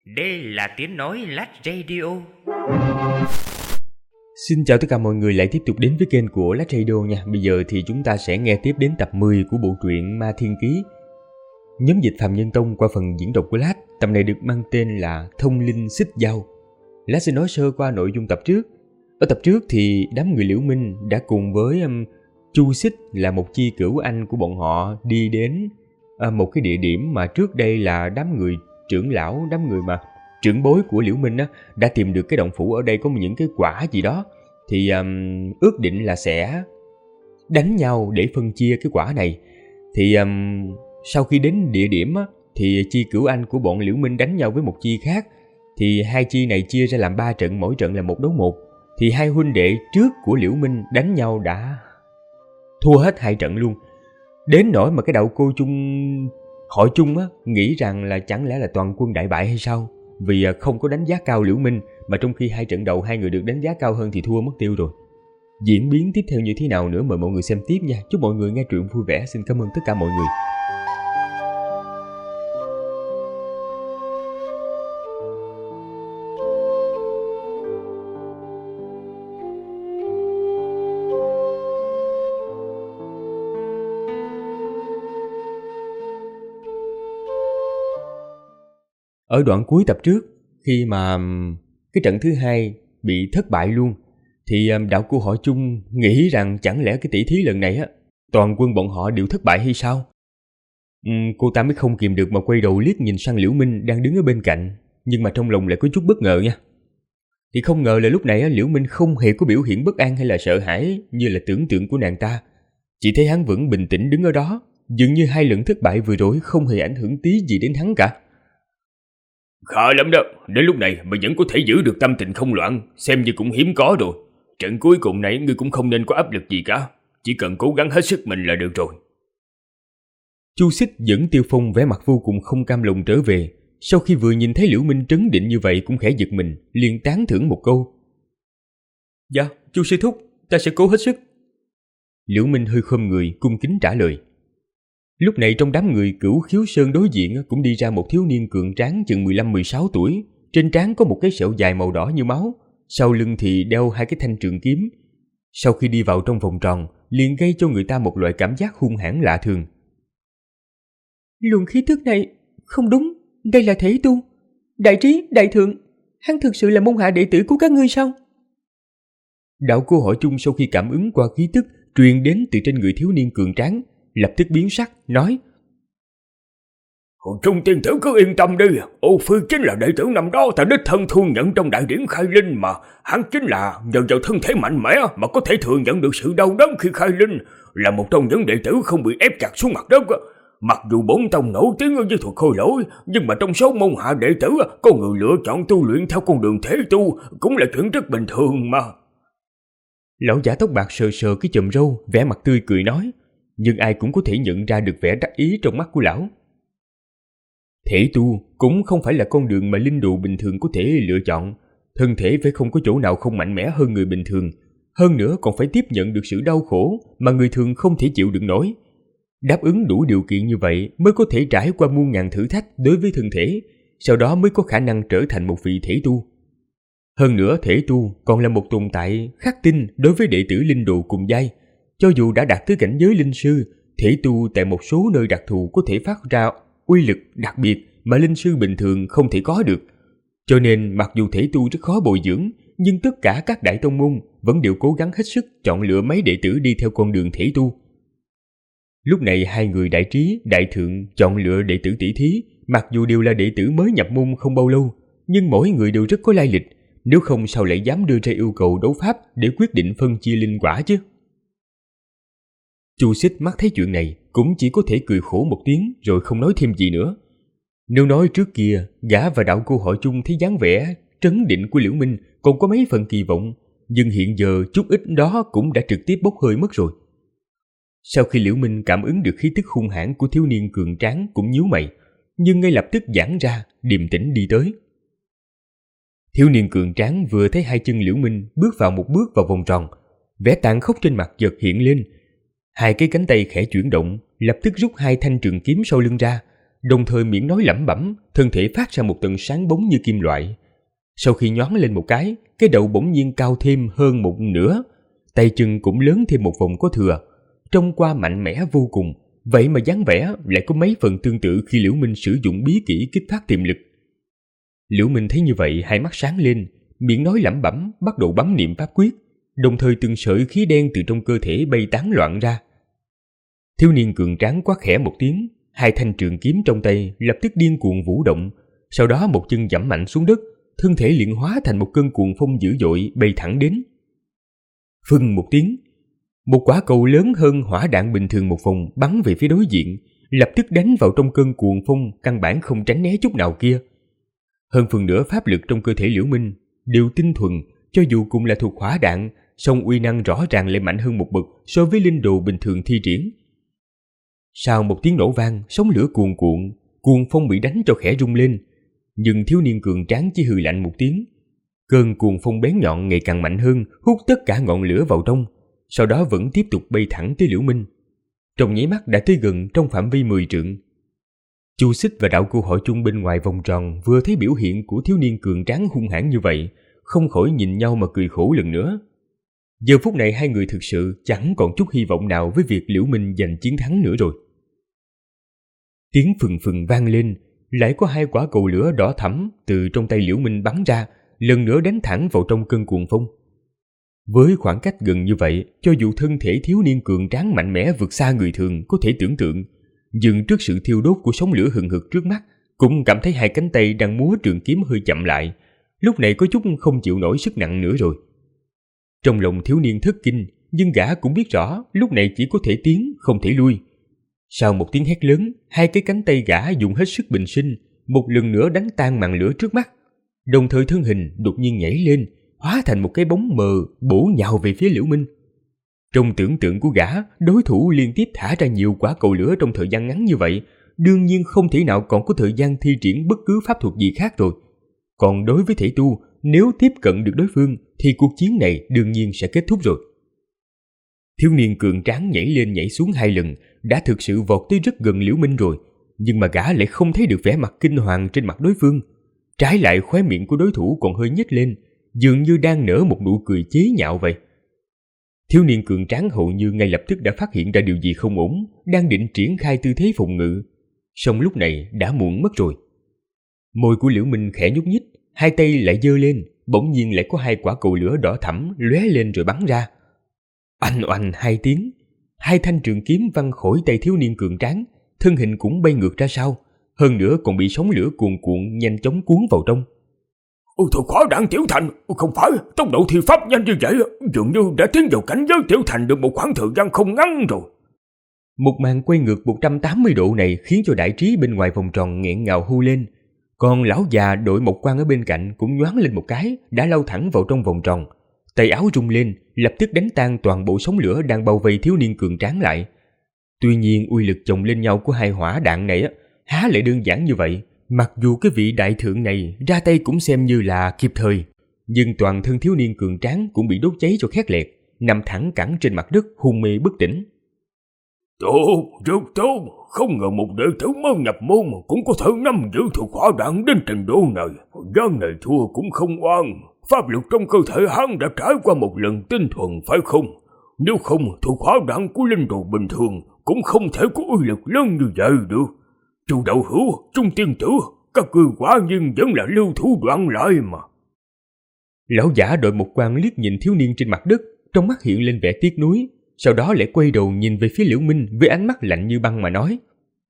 Đây là tiếng nói Lát Radio. Xin chào tất cả mọi người lại tiếp tục đến với kênh của Lát Radio nha. Bây giờ thì chúng ta sẽ nghe tiếp đến tập 10 của bộ truyện Ma Thiên Ký. Nhóm dịch Phạm Nhân Tông qua phần diễn đọc của Lát. Tập này được mang tên là Thông Linh Xích Dao. Lát sẽ nói sơ qua nội dung tập trước. Ở tập trước thì đám người Liễu Minh đã cùng với Chu Xích là một chi cửu anh của bọn họ đi đến một cái địa điểm mà trước đây là đám người trưởng lão, đám người mà trưởng bối của Liễu Minh đã tìm được cái động phủ ở đây có những cái quả gì đó. Thì ước định là sẽ đánh nhau để phân chia cái quả này. Thì sau khi đến địa điểm thì chi cửu anh của bọn Liễu Minh đánh nhau với một chi khác. Thì hai chi này chia ra làm 3 trận, mỗi trận là 1 đấu 1. Thì hai huynh đệ trước của Liễu Minh đánh nhau đã thua hết 2 trận luôn. Đến nỗi mà cái đạo cô hội chung nghĩ rằng là chẳng lẽ là toàn quân đại bại hay sao? Vì không có đánh giá cao Liễu Minh, mà trong khi 2 trận đầu hai người được đánh giá cao hơn thì thua mất tiêu rồi. Diễn biến tiếp theo như thế nào nữa mời mọi người xem tiếp nha. Chúc mọi người nghe truyện vui vẻ. Xin cảm ơn tất cả mọi người. Ở đoạn cuối tập trước, khi mà cái trận thứ 2 bị thất bại luôn, thì đạo cô họ chung nghĩ rằng chẳng lẽ cái tỷ thí lần này toàn quân bọn họ đều thất bại hay sao? Cô ta mới không kìm được mà quay đầu liếc nhìn sang Liễu Minh đang đứng ở bên cạnh, nhưng mà trong lòng lại có chút bất ngờ nha. Thì không ngờ là lúc này Liễu Minh không hề có biểu hiện bất an hay là sợ hãi như là tưởng tượng của nàng ta. Chỉ thấy hắn vẫn bình tĩnh đứng ở đó, dường như 2 lần thất bại vừa rồi không hề ảnh hưởng tí gì đến hắn cả. Khá lắm đó, đến lúc này mà vẫn có thể giữ được tâm tình không loạn, xem như cũng hiếm có rồi. Trận cuối cùng này ngươi cũng không nên có áp lực gì cả, chỉ cần cố gắng hết sức mình là được rồi. Chu Xích dẫn Tiêu Phong vẻ mặt vô cùng không cam lòng trở về, sau khi vừa nhìn thấy Liễu Minh trấn định như vậy cũng khẽ giật mình, liền tán thưởng một câu. Dạ, Chu sư thúc, ta sẽ cố hết sức. Liễu Minh hơi khom người, cung kính trả lời. Lúc này trong đám người Cửu Khiếu Sơn đối diện cũng đi ra một thiếu niên cường tráng chừng 15-16 tuổi, trên trán có một cái sẹo dài màu đỏ như máu, sau lưng thì đeo 2 cái thanh trường kiếm. Sau khi đi vào trong vòng tròn, liền gây cho người ta một loại cảm giác hung hãn lạ thường. Luồng khí tức này không đúng, đây là thể tu. Đại trí, đại thượng, hắn thực sự là môn hạ đệ tử của các ngươi sao? Đạo cô hỏi chung sau khi cảm ứng qua khí tức truyền đến từ trên người thiếu niên cường tráng, lập tức biến sắc, nói: Trung tiên tử cứ yên tâm đi, Ô Phi chính là đệ tử năm đó ta đích thân thu nhận trong đại điển khai linh mà. Hắn chính là nhờ vào thân thể mạnh mẽ mà có thể thừa nhận được sự đau đớn khi khai linh, là một trong những đệ tử không bị ép chặt xuống mặt đất. Mặc dù bổn tông nổi tiếng với thuật khôi lỗi, nhưng mà trong số môn hạ đệ tử có người lựa chọn tu luyện theo con đường thể tu cũng là chuyện rất bình thường mà. Lão giả tóc bạc sờ sờ cái chùm râu, vẻ mặt tươi cười nói, nhưng ai cũng có thể nhận ra được vẻ đắc ý trong mắt của lão. Thể tu cũng không phải là con đường mà linh đồ bình thường có thể lựa chọn. Thân thể phải không có chỗ nào không mạnh mẽ hơn người bình thường. Hơn nữa còn phải tiếp nhận được sự đau khổ mà người thường không thể chịu đựng nổi. Đáp ứng đủ điều kiện như vậy mới có thể trải qua muôn ngàn thử thách đối với thân thể, sau đó mới có khả năng trở thành một vị thể tu. Hơn nữa thể tu còn là một tồn tại khắc tinh đối với đệ tử linh đồ cùng giai. Cho dù đã đạt tới cảnh giới linh sư, thể tu tại một số nơi đặc thù có thể phát ra uy lực đặc biệt mà linh sư bình thường không thể có được. Cho nên mặc dù thể tu rất khó bồi dưỡng, nhưng tất cả các đại tông môn vẫn đều cố gắng hết sức chọn lựa mấy đệ tử đi theo con đường thể tu. Lúc này 2 người đại trí, đại thượng chọn lựa đệ tử tỷ thí, mặc dù đều là đệ tử mới nhập môn không bao lâu, nhưng mỗi người đều rất có lai lịch, nếu không sao lại dám đưa ra yêu cầu đấu pháp để quyết định phân chia linh quả chứ. Chu Xích mắt thấy chuyện này cũng chỉ có thể cười khổ một tiếng rồi không nói thêm gì nữa. Nếu nói trước kia gã và đạo cô họ chung thấy dáng vẻ trấn định của Liễu Minh còn có mấy phần kỳ vọng, nhưng hiện giờ chút ít đó cũng đã trực tiếp bốc hơi mất rồi. Sau khi Liễu Minh cảm ứng được khí tức hung hãn của thiếu niên cường tráng cũng nhíu mày, nhưng ngay lập tức giãn ra, điềm tĩnh đi tới. Thiếu niên cường tráng vừa thấy 2 chân Liễu Minh bước vào vòng tròn, vẻ tàn khốc trên mặt chợt hiện lên. 2 cái cánh tay khẽ chuyển động, lập tức rút 2 thanh trường kiếm sau lưng ra, đồng thời miệng nói lẩm bẩm, thân thể phát ra một tầng sáng bóng như kim loại. Sau khi nhoáng lên một cái đầu bỗng nhiên cao thêm hơn một nửa, tay chân cũng lớn thêm một vòng có thừa, trông qua mạnh mẽ vô cùng. Vậy mà dáng vẻ lại có mấy phần tương tự khi Liễu Minh sử dụng bí kỹ kích phát tiềm lực. Liễu Minh thấy như vậy, hai mắt sáng lên, miệng nói lẩm bẩm, bắt đầu bấm niệm pháp quyết, đồng thời từng sợi khí đen từ trong cơ thể bay tán loạn ra. Thiếu niên cường tráng quát khẽ một tiếng, hai thanh trường kiếm trong tay lập tức điên cuồng vũ động, sau đó một chân giẫm mạnh xuống đất, thân thể liền hóa thành một cơn cuồng phong dữ dội bay thẳng đến. Phừng một tiếng, một quả cầu lớn hơn hỏa đạn bình thường một vòng bắn về phía đối diện, lập tức đánh vào trong cơn cuồng phong căn bản không tránh né chút nào kia. Hơn phần nửa pháp lực trong cơ thể Liễu Minh đều tinh thuần, cho dù cùng là thuộc hỏa đạn, song uy năng rõ ràng lại mạnh hơn một bậc so với linh đồ bình thường thi triển. Sau một tiếng nổ vang, sóng lửa cuồn cuộn, cuồng phong bị đánh cho khẽ rung lên, nhưng thiếu niên cường tráng chỉ hừ lạnh một tiếng. Cơn cuồng phong bén nhọn ngày càng mạnh hơn, hút tất cả ngọn lửa vào trong, sau đó vẫn tiếp tục bay thẳng tới Liễu Minh. Trong nháy mắt đã tới gần trong phạm vi 10 trượng. Chu Xích và Đạo Cô Hội Chung bên ngoài vòng tròn vừa thấy biểu hiện của thiếu niên cường tráng hung hãn như vậy, không khỏi nhìn nhau mà cười khổ lần nữa. Giờ phút này hai người thực sự chẳng còn chút hy vọng nào với việc Liễu Minh giành chiến thắng nữa rồi. Tiếng phừng phừng vang lên, lại có hai quả cầu lửa đỏ thẫm từ trong tay Liễu Minh bắn ra, lần nữa đánh thẳng vào trong cơn cuồng phong. Với khoảng cách gần như vậy, cho dù thân thể thiếu niên cường tráng mạnh mẽ vượt xa người thường có thể tưởng tượng, nhưng trước sự thiêu đốt của sóng lửa hừng hực trước mắt, cũng cảm thấy hai cánh tay đang múa trường kiếm hơi chậm lại, lúc này có chút không chịu nổi sức nặng nữa rồi. Trong lòng thiếu niên thất kinh, nhưng gã cũng biết rõ lúc này chỉ có thể tiến không thể lui. Sau một tiếng hét lớn, hai cái cánh tay gã dùng hết sức bình sinh, một lần nữa đánh tan màn lửa trước mắt, đồng thời thân hình đột nhiên nhảy lên, hóa thành một cái bóng mờ bổ nhào về phía Liễu Minh. Trong tưởng tượng của gã, đối thủ liên tiếp thả ra nhiều quả cầu lửa trong thời gian ngắn như vậy, đương nhiên không thể nào còn có thời gian thi triển bất cứ pháp thuật gì khác rồi. Còn đối với thể tu, nếu tiếp cận được đối phương thì cuộc chiến này đương nhiên sẽ kết thúc rồi. Thiếu niên cường tráng nhảy lên nhảy xuống hai lần, đã thực sự vọt tới rất gần Liễu Minh rồi, nhưng mà gã lại không thấy được vẻ mặt kinh hoàng trên mặt đối phương. Trái lại khóe miệng của đối thủ còn hơi nhếch lên, dường như đang nở một nụ cười chế nhạo vậy. Thiếu niên cường tráng hầu như ngay lập tức đã phát hiện ra điều gì không ổn, đang định triển khai tư thế phòng ngự, song lúc này đã muộn mất rồi. Môi của Liễu Minh khẽ nhúc nhích, hai tay lại giơ lên, bỗng nhiên lại có hai quả cầu lửa đỏ thẫm lóe lên rồi bắn ra. Oanh oanh hai tiếng, hai thanh trường kiếm văng khỏi tay thiếu niên cường tráng, thân hình cũng bay ngược ra sau, hơn nữa còn bị sóng lửa cuồn cuộn nhanh chóng cuốn vào trong. Thôi khóa đạn Tiểu Thành, không phải, tốc độ thi pháp nhanh như vậy, dường như đã tiến vào cảnh giới Tiểu Thành được một khoảng thời gian không ngắn rồi. Một màn quay ngược 180 độ này khiến cho đại trí bên ngoài vòng tròn nghẹn ngào hu lên, còn lão già đội một quan ở bên cạnh cũng nhoáng lên một cái, đã lao thẳng vào trong vòng tròn. Tay áo rung lên, lập tức đánh tan toàn bộ sóng lửa đang bao vây thiếu niên cường tráng lại. Tuy nhiên uy lực chồng lên nhau của hai hỏa đạn này há lại đơn giản như vậy. Mặc dù cái vị đại thượng này ra tay cũng xem như là kịp thời, nhưng toàn thân thiếu niên cường tráng cũng bị đốt cháy cho khét lẹt, nằm thẳng cẳng trên mặt đất hôn mê bất tỉnh. Tốt, rất tốt, không ngờ một đệ tử mới nhập môn cũng có thể nắm giữ thuộc hỏa đạn đến trình độ này. Giang này thua cũng không oan, pháp lực trong cơ thể hắn đã trải qua một lần tinh thuần phải không? Nếu không, thuộc hỏa đạn của linh đồ bình thường cũng không thể có uy lực lớn như vậy được. Chu đạo hữu, Trung tiên tử, các ngươi quả nhiên vẫn là lưu thủ đoạn lại mà. Lão giả đội một quan liếc nhìn thiếu niên trên mặt đất, trong mắt hiện lên vẻ tiếc nuối, sau đó lại quay đầu nhìn về phía Liễu Minh với ánh mắt lạnh như băng mà nói: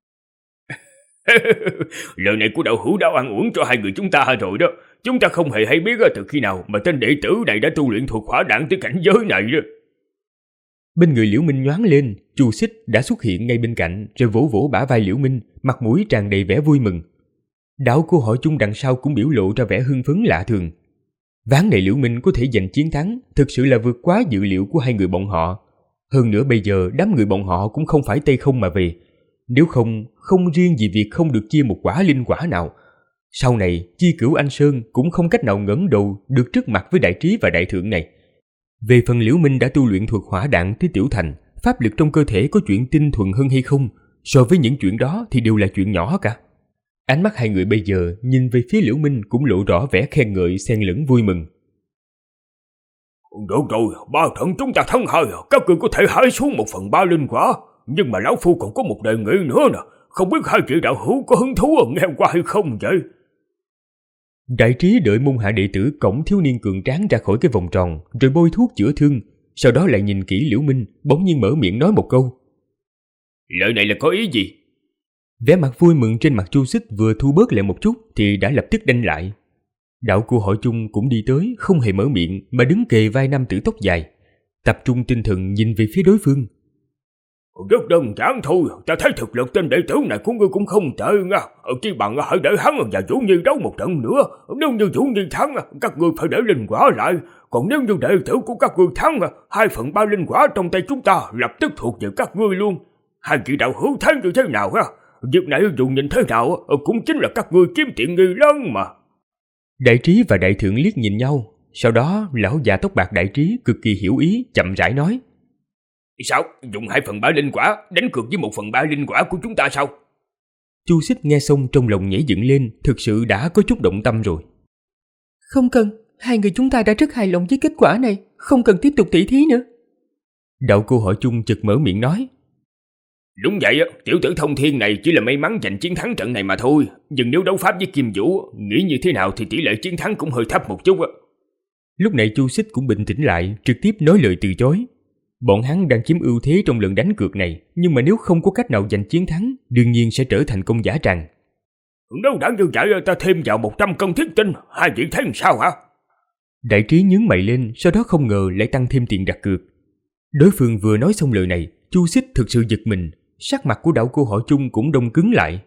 Lời này của đạo hữu đã oan uổng cho hai người chúng ta rồi đó. Chúng ta không hề hay biết từ khi nào mà tên đệ tử này đã tu luyện thuộc hỏa đạn tới cảnh giới này đó. Bên người Liễu Minh nhoáng lên, Chu Xích đã xuất hiện ngay bên cạnh, rồi vỗ vỗ bả vai Liễu Minh, mặt mũi tràn đầy vẻ vui mừng. Đạo Cô Hội Chung đằng sau cũng biểu lộ ra vẻ hưng phấn lạ thường. Ván này Liễu Minh có thể giành chiến thắng, thực sự là vượt quá dự liệu của hai người bọn họ. Hơn nữa bây giờ đám người bọn họ cũng không phải tay không mà về. Nếu không riêng gì việc không được chia một quả linh quả nào, sau này Chi Cửu Anh Sơn cũng không cách nào ngẩng đầu được trước mặt với đại trí và đại thượng này. Về phần Liễu Minh đã tu luyện thuật hỏa đạn tới tiểu thành, pháp lực trong cơ thể có chuyện tinh thuần hơn hay không, so với những chuyện đó thì đều là chuyện nhỏ cả. Ánh mắt hai người bây giờ nhìn về phía Liễu Minh cũng lộ rõ vẻ khen ngợi xen lẫn vui mừng. Được rồi, 3 trận chúng ta thắng 2, các ngươi có thể hái xuống 1/3 linh quả. Nhưng mà lão phu còn có một đề nghị nữa nè, không biết hai vị đạo hữu có hứng thú nghe qua hay không vậy? Đại trí đợi môn hạ đệ tử cổng thiếu niên cường tráng ra khỏi cái vòng tròn, rồi bôi thuốc chữa thương, sau đó lại nhìn kỹ Liễu Minh, bỗng nhiên mở miệng nói một câu. Lời này là có ý gì? Vẻ mặt vui mừng trên mặt Chu Xích vừa thu bớt lại một chút thì đã lập tức đanh lại. Đạo cô Hội Chung cũng đi tới, không hề mở miệng mà đứng kề vai nam tử tóc dài, tập trung tinh thần nhìn về phía đối phương. Rất đơn giản thôi, ta thấy thực lực tên đệ tử này của ngươi cũng không tệ nha. Chỉ bằng hãy để hắn và Vũ Nhi đấu một trận nữa. Nếu như Vũ Nhi thắng, các ngươi phải để linh quả lại. Còn nếu như đệ tử của các ngươi thắng, 2/3 linh quả trong tay chúng ta lập tức thuộc về các ngươi luôn. Hai vị đạo hữu thấy như thế nào ha? Việc này dù nhìn thế nào cũng chính là các ngươi chiếm tiện nghi lớn mà. Đại trí và đại thượng liếc nhìn nhau, sau đó lão già tóc bạc đại trí cực kỳ hiểu ý, chậm rãi nói. Sao? Dùng 2/3 linh quả đánh cược với 1/3 linh quả của chúng ta sao? Chu Xích nghe xong trong lòng nhảy dựng lên, thực sự đã có chút động tâm rồi. Không cần, hai người chúng ta đã rất hài lòng với kết quả này, không cần tiếp tục tỉ thí nữa. Đạo cô Hội Chung chợt mở miệng nói. Đúng vậy, tiểu tử Thông Thiên này chỉ là may mắn giành chiến thắng trận này mà thôi. Nhưng nếu đấu pháp với Kim Vũ, nghĩ như thế nào thì tỷ lệ chiến thắng cũng hơi thấp một chút. Lúc này Chu Xích cũng bình tĩnh lại, trực tiếp nói lời từ chối. Bọn hắn đang chiếm ưu thế trong lần đánh cược này, nhưng mà nếu không có cách nào giành chiến thắng, đương nhiên sẽ trở thành công giả tràng. Nếu đã như vậy ta thêm vào 100 cân thiết tinh, hai vị thấy sao hả? Đại trí nhướng mày lên, sau đó không ngờ lại tăng thêm tiền đặt cược. Đối phương vừa nói xong lời này, Chu Xích thực sự giật mình, sắc mặt của đạo cô Hội Chung cũng đông cứng lại.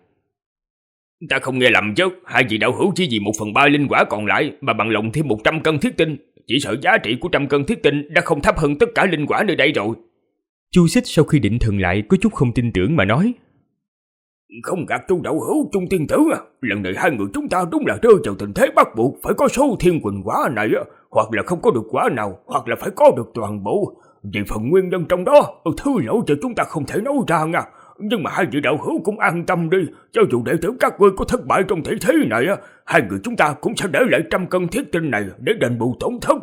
Ta không nghe lầm chứ, hai vị đạo hữu chỉ vì 1/3 linh quả còn lại mà bằng lòng thêm 100 cân thiết tinh. Chỉ sợ giá trị của 100 cân thiết tinh đã không thấp hơn tất cả linh quả nơi đây rồi. Chu Xích sau khi định thần lại có chút không tin tưởng mà nói. Không gạt Chu đạo hữu, Trung tiên tử à, lần này hai người chúng ta đúng là rơi vào tình thế bắt buộc phải có số thiên quỳnh quả này, hoặc là không có được quả nào, hoặc là phải có được toàn bộ. Về phần nguyên nhân trong đó, thứ lỗi cho chúng ta không thể nói ra nha. Nhưng mà hai vị đạo hữu cũng an tâm đi, cho dù đệ tử các ngươi có thất bại trong thể thế này, hai người chúng ta cũng sẽ để lại 100 cân thiết tinh này để đền bù tổn thất.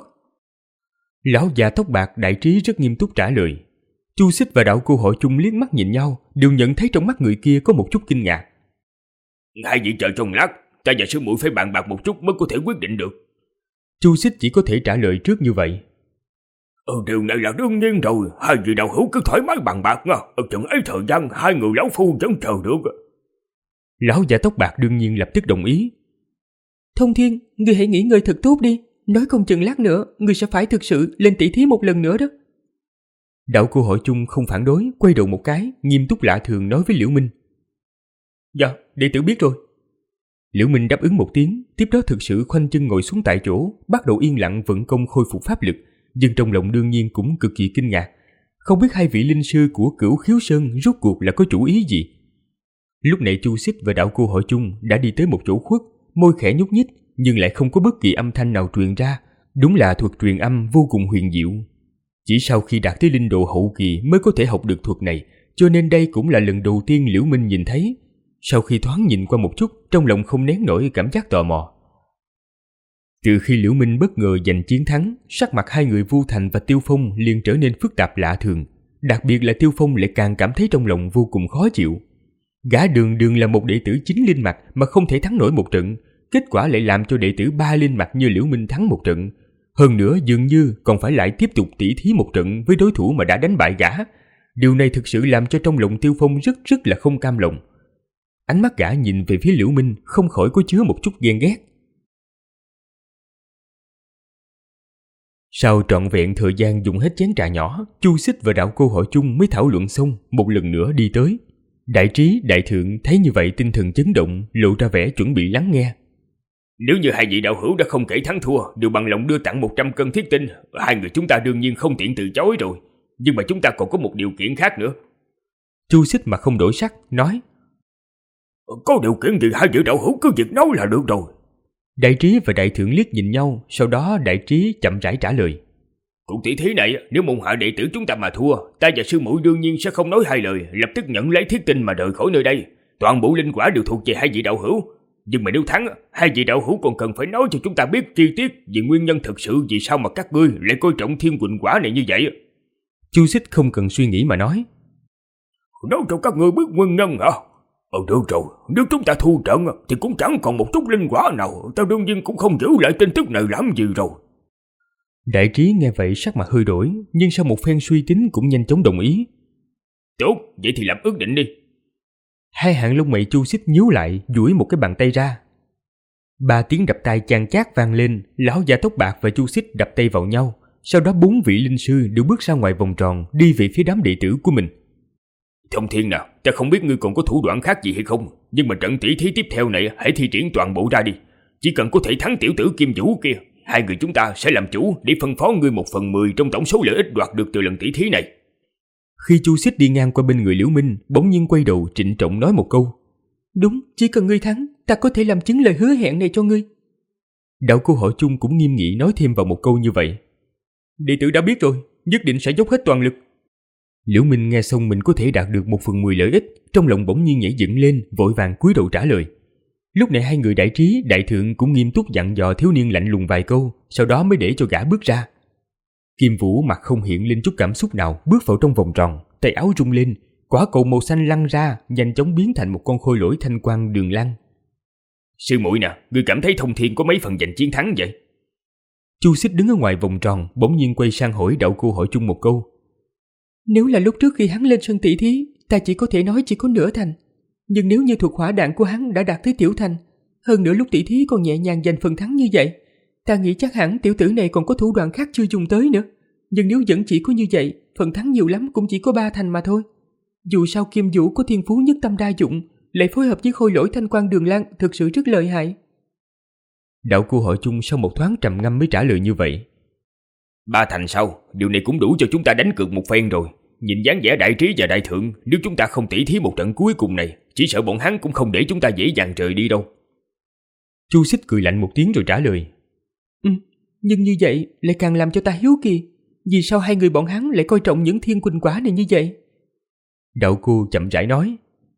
Lão già tóc bạc đại trí rất nghiêm túc trả lời. Chu Xích và đạo cô Hội Chung liếc mắt nhìn nhau, đều nhận thấy trong mắt người kia có một chút kinh ngạc. Hai vị chờ trong lát, ta và sư muội phải bàn bạc một chút mới có thể quyết định được. Chu Xích chỉ có thể trả lời trước như vậy. Điều này là đương nhiên rồi, hai vị đạo hữu cứ thoải mái bàn bạc nha. Chừng ấy thời gian hai người lão phu vẫn chờ được. Lão già tóc bạc đương nhiên lập tức đồng ý. Thông Thiên, ngươi hãy nghỉ ngơi thật tốt đi, nói không chừng lát nữa ngươi sẽ phải thực sự lên tỷ thí một lần nữa đó. Đạo cô Hội Chung không phản đối, quay đầu một cái, nghiêm túc lạ thường nói với Liễu Minh. Dạ, đệ tử biết rồi. Liễu Minh đáp ứng một tiếng, tiếp đó thực sự khoanh chân ngồi xuống tại chỗ, bắt đầu yên lặng vận công khôi phục pháp lực, nhưng trong lòng đương nhiên cũng cực kỳ kinh ngạc. Không biết hai vị linh sư của Cửu Khiếu Sơn rốt cuộc là có chủ ý gì. Lúc này Chu Xích và đạo cô Hội Chung đã đi tới một chỗ khuất, môi khẽ nhúc nhích nhưng lại không có bất kỳ âm thanh nào truyền ra, đúng là thuật truyền âm vô cùng huyền diệu. Chỉ sau khi đạt tới linh độ hậu kỳ mới có thể học được thuật này, cho nên đây cũng là lần đầu tiên Liễu Minh nhìn thấy. Sau khi thoáng nhìn qua một chút, trong lòng không nén nổi cảm giác tò mò. Từ khi Liễu Minh bất ngờ giành chiến thắng, sắc mặt hai người Vu Thành và Tiêu Phong liền trở nên phức tạp lạ thường. Đặc biệt là Tiêu Phong lại càng cảm thấy trong lòng vô cùng khó chịu. Gã đường đường là một đệ tử 9 linh mạch mà không thể thắng nổi một trận, kết quả lại làm cho đệ tử 3 linh mạch như Liễu Minh thắng một trận. Hơn nữa dường như còn phải lại tiếp tục tỉ thí một trận với đối thủ mà đã đánh bại gã. Điều này thực sự làm cho trong lòng Tiêu Phong rất là không cam lòng. Ánh mắt gã nhìn về phía Liễu Minh không khỏi có chứa một chút ghen ghét. Sau trọn vẹn thời gian dùng hết chén trà nhỏ, Chu Xích và đạo cô Hội Chung mới thảo luận xong, một lần nữa đi tới. Đại trí, đại thượng thấy như vậy tinh thần chấn động, lộ ra vẻ chuẩn bị lắng nghe. Nếu như hai vị đạo hữu đã không kể thắng thua, đều bằng lòng đưa tặng 100 cân thiết tinh, hai người chúng ta đương nhiên không tiện từ chối rồi. Nhưng mà chúng ta còn có một điều kiện khác nữa. Chu Xích mà không đổi sắc, nói. Có điều kiện gì hai vị đạo hữu cứ việc nói là được rồi. Đại trí và đại thượng liếc nhìn nhau, sau đó đại trí chậm rãi trả lời. Cuộc tỷ thí này, nếu môn hạ đệ tử chúng ta mà thua, ta và sư muội đương nhiên sẽ không nói hai lời, lập tức nhận lấy thiết tinh mà rời khỏi nơi đây. Toàn bộ linh quả đều thuộc về hai vị đạo hữu. Nhưng mà nếu thắng, hai vị đạo hữu còn cần phải nói cho chúng ta biết chi tiết về nguyên nhân thực sự vì sao mà các ngươi lại coi trọng thiên quỳnh quả này như vậy. Chu Xích không cần suy nghĩ mà nói. Nói cho các ngươi biết nguyên nhân hả? Được rồi, nếu chúng ta thua trận thì cũng chẳng còn một chút linh quả nào. Ta đương nhiên cũng không giữ lại tin tức này làm gì rồi. Đại trí nghe vậy sắc mặt hơi đổi, nhưng sau một phen suy tính cũng nhanh chóng đồng ý. Tốt, vậy thì làm ước định đi. Hai hàng lông mày Chu Xích nhíu lại, duỗi một cái bàn tay ra. 3 tiếng đập tay chan chát vang lên, lão già tóc bạc và Chu Xích đập tay vào nhau. Sau đó 4 vị linh sư đều bước ra ngoài vòng tròn, đi về phía đám đệ tử của mình. Thông Thiên nào, ta không biết ngươi còn có thủ đoạn khác gì hay không, nhưng mà trận tỷ thí tiếp theo này hãy thi triển toàn bộ ra đi. Chỉ cần có thể thắng tiểu tử Kim Vũ kia, hai người chúng ta sẽ làm chủ để phân phó ngươi 1/10 trong tổng số lợi ích đoạt được từ lần tỷ thí này. Khi Chu Xích đi ngang qua bên người Liễu Minh, bỗng nhiên quay đầu trịnh trọng nói một câu. Đúng, chỉ cần ngươi thắng, ta có thể làm chứng lời hứa hẹn này cho ngươi. Đạo Cô Hội Chung cũng nghiêm nghị nói thêm vào một câu như vậy. Đệ tử đã biết rồi, nhất định sẽ dốc hết toàn lực. Liễu Minh nghe xong mình có thể đạt được 1/10 lợi ích, trong lòng bỗng nhiên nhảy dựng lên, vội vàng cúi đầu trả lời. Lúc này hai người đại trí, đại thượng cũng nghiêm túc dặn dò thiếu niên lạnh lùng vài câu, sau đó mới để cho gã bước ra. Kim Vũ mặt không hiện lên chút cảm xúc nào, bước vào trong vòng tròn, tay áo rung lên, quả cầu màu xanh lăn ra, nhanh chóng biến thành một con khôi lỗi thanh quang đường lăng. Sư muội nè, ngươi cảm thấy Thông Thiên có mấy phần giành chiến thắng vậy? Chu Xích đứng ở ngoài vòng tròn, bỗng nhiên quay sang hỏi Đạo Cô Hội Chung một câu. Nếu là lúc trước khi hắn lên sân tỷ thí, ta chỉ có thể nói chỉ có nửa thành. Nhưng nếu như thuật hỏa đạn của hắn đã đạt tới tiểu thành, hơn nữa lúc tỷ thí còn nhẹ nhàng giành phần thắng như vậy, ta nghĩ chắc hẳn tiểu tử này còn có thủ đoạn khác chưa dùng tới nữa. Nhưng nếu vẫn chỉ có như vậy, phần thắng nhiều lắm cũng chỉ có 3 thành mà thôi. Dù sao Kim Vũ có thiên phú nhất tâm đa dụng, lại phối hợp với khôi lỗi thanh quang đường lan thực sự rất lợi hại. Đạo Cô Hội Chung sau một thoáng trầm ngâm mới trả lời như vậy. 3 thành sau, điều này cũng đủ cho chúng ta đánh cược một phen rồi. Nhìn dáng vẻ đại trí và đại thượng, nếu chúng ta không tỉ thí một trận cuối cùng này, chỉ sợ bọn hắn cũng không để chúng ta dễ dàng rời đi đâu. Chu Xích cười lạnh một tiếng rồi trả lời. Nhưng như vậy lại càng làm cho ta hiếu kỳ. Vì sao hai người bọn hắn lại coi trọng những thiên quỳnh quả này như vậy? Đạo Cô chậm rãi nói.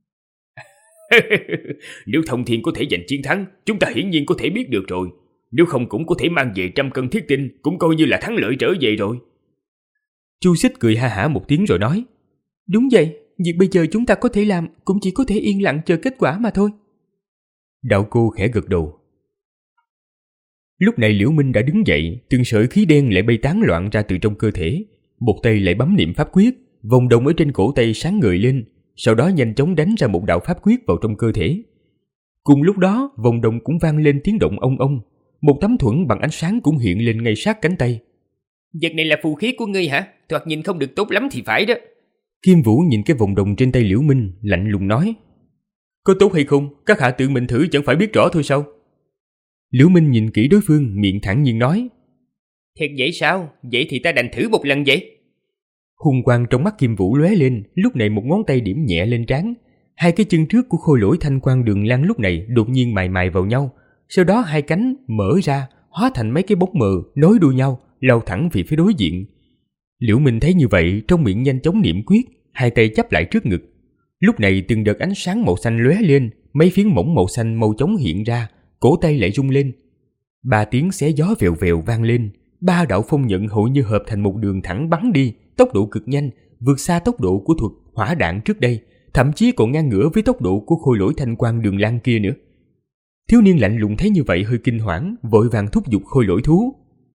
Nếu Thông Thiên có thể giành chiến thắng, chúng ta hiển nhiên có thể biết được rồi. Nếu không cũng có thể mang về 100 cân thiết tinh, cũng coi như là thắng lợi trở về rồi. Chu Xích cười ha hả một tiếng rồi nói. Đúng vậy, việc bây giờ chúng ta có thể làm cũng chỉ có thể yên lặng chờ kết quả mà thôi. Đạo Cô khẽ gật đầu. Lúc này Liễu Minh đã đứng dậy, từng sợi khí đen lại bay tán loạn ra từ trong cơ thể. Một tay lại bấm niệm pháp quyết, vòng đồng ở trên cổ tay sáng ngời lên, sau đó nhanh chóng đánh ra một đạo pháp quyết vào trong cơ thể. Cùng lúc đó, vòng đồng cũng vang lên tiếng động ong ong, một tấm thuẫn bằng ánh sáng cũng hiện lên ngay sát cánh tay. Vật này là phù khí của ngươi hả? Thoạt nhìn không được tốt lắm thì phải đó. Kim Vũ nhìn cái vòng đồng trên tay Liễu Minh, lạnh lùng nói. Có tốt hay không, các hạ tự mình thử chẳng phải biết rõ thôi sao? Liễu Minh nhìn kỹ đối phương, miệng thản nhiên nói. Thiệt vậy sao? Vậy thì ta đành thử một lần vậy. Hung quang trong mắt Kim Vũ lóe lên, lúc này một ngón tay điểm nhẹ lên trán. Hai cái chân trước của khôi lỗi thanh quang đường lan lúc này đột nhiên mài mài vào nhau, sau đó hai cánh mở ra, hóa thành mấy cái bóng mờ nối đuôi nhau, lao thẳng về phía đối diện. Liễu Minh thấy như vậy, trong miệng nhanh chóng niệm quyết, hai tay chắp lại trước ngực. Lúc này từng đợt ánh sáng màu xanh lóe lên, mấy phiến mỏng màu xanh mau chóng hiện ra, cổ tay lại rung lên. 3 tiếng xé gió vèo vèo vang lên, 3 đạo phong nhận hầu như hợp thành một đường thẳng bắn đi, tốc độ cực nhanh, vượt xa tốc độ của thuật hỏa đạn trước đây, thậm chí còn ngang ngửa với tốc độ của khôi lỗi thanh quang đường lan kia nữa. Thiếu niên lạnh lùng thấy như vậy hơi kinh hoảng, vội vàng thúc giục khôi lỗi thú.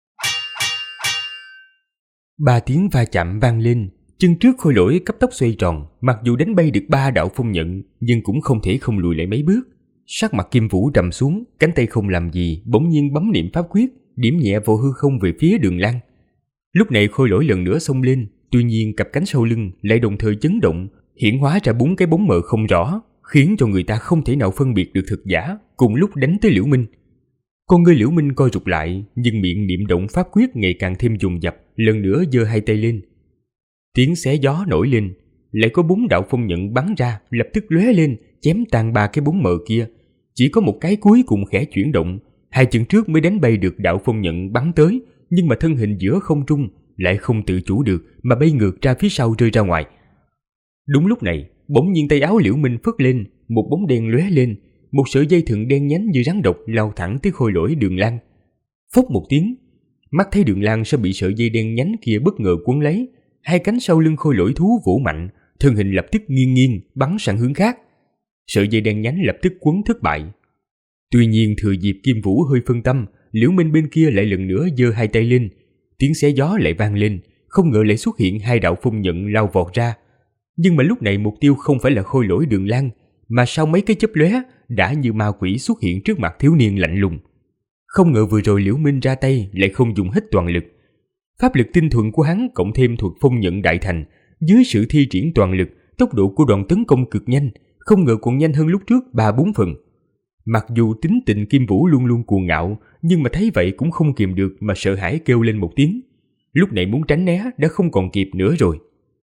3 tiếng va chạm vang lên, chân trước khôi lỗi cấp tốc xoay tròn, mặc dù đánh bay được 3 đạo phong nhận, nhưng cũng không thể không lùi lại mấy bước. Sắc mặt Kim Vũ trầm xuống, cánh tay không làm gì, bỗng nhiên bấm niệm pháp quyết, điểm nhẹ vào hư không về phía đường lan. Lúc này khôi lỗi lần nữa xông lên, tuy nhiên cặp cánh sau lưng lại đồng thời chấn động, hiển hóa ra 4 cái bóng mờ không rõ, khiến cho người ta không thể nào phân biệt được thực giả, cùng lúc đánh tới Liễu Minh. Con ngươi Liễu Minh co rụt lại, nhưng miệng niệm động pháp quyết ngày càng thêm dồn dập, lần nữa giơ hai tay lên. Tiếng xé gió nổi lên, lại có 4 đạo phong nhận bắn ra, lập tức lóe lên, chém tan 3 cái bóng mờ kia. Chỉ có một cái cuối cùng khẽ chuyển động, hai chân trước mới đánh bay được đạo phong nhận bắn tới, nhưng mà thân hình giữa không trung lại không tự chủ được mà bay ngược ra phía sau rơi ra ngoài. Đúng lúc này, bỗng nhiên tay áo Liễu Minh phất lên, một bóng đen lóe lên, một sợi dây thừng đen nhánh như rắn độc lao thẳng tới khôi lỗi Đường Lan. Phốc một tiếng, mắt thấy Đường Lan sẽ bị sợi dây đen nhánh kia bất ngờ cuốn lấy, hai cánh sau lưng khôi lỗi thú vỗ mạnh, thân hình lập tức nghiêng nghiêng bắn sang hướng khác. Sợi dây đen nhánh lập tức quấn thất bại. Tuy nhiên thừa dịp Kim Vũ hơi phân tâm, Liễu Minh bên kia lại lần nữa giơ hai tay lên, tiếng xé gió lại vang lên, không ngờ lại xuất hiện hai đạo phong nhận lao vọt ra. Nhưng mà lúc này mục tiêu không phải là khôi lỗi Đường Lan, mà sau mấy cái chớp lóe đã như ma quỷ xuất hiện trước mặt thiếu niên lạnh lùng. Không ngờ vừa rồi Liễu Minh ra tay lại không dùng hết toàn lực. Pháp lực tinh thuần của hắn cộng thêm thuật phong nhận đại thành, dưới sự thi triển toàn lực, tốc độ của đòn tấn công cực nhanh, không ngờ còn nhanh hơn lúc trước 3-4 phần. Mặc dù tính tình Kim Vũ luôn luôn cuồng ngạo, nhưng mà thấy vậy cũng không kìm được mà sợ hãi kêu lên một tiếng. Lúc này muốn tránh né đã không còn kịp nữa rồi.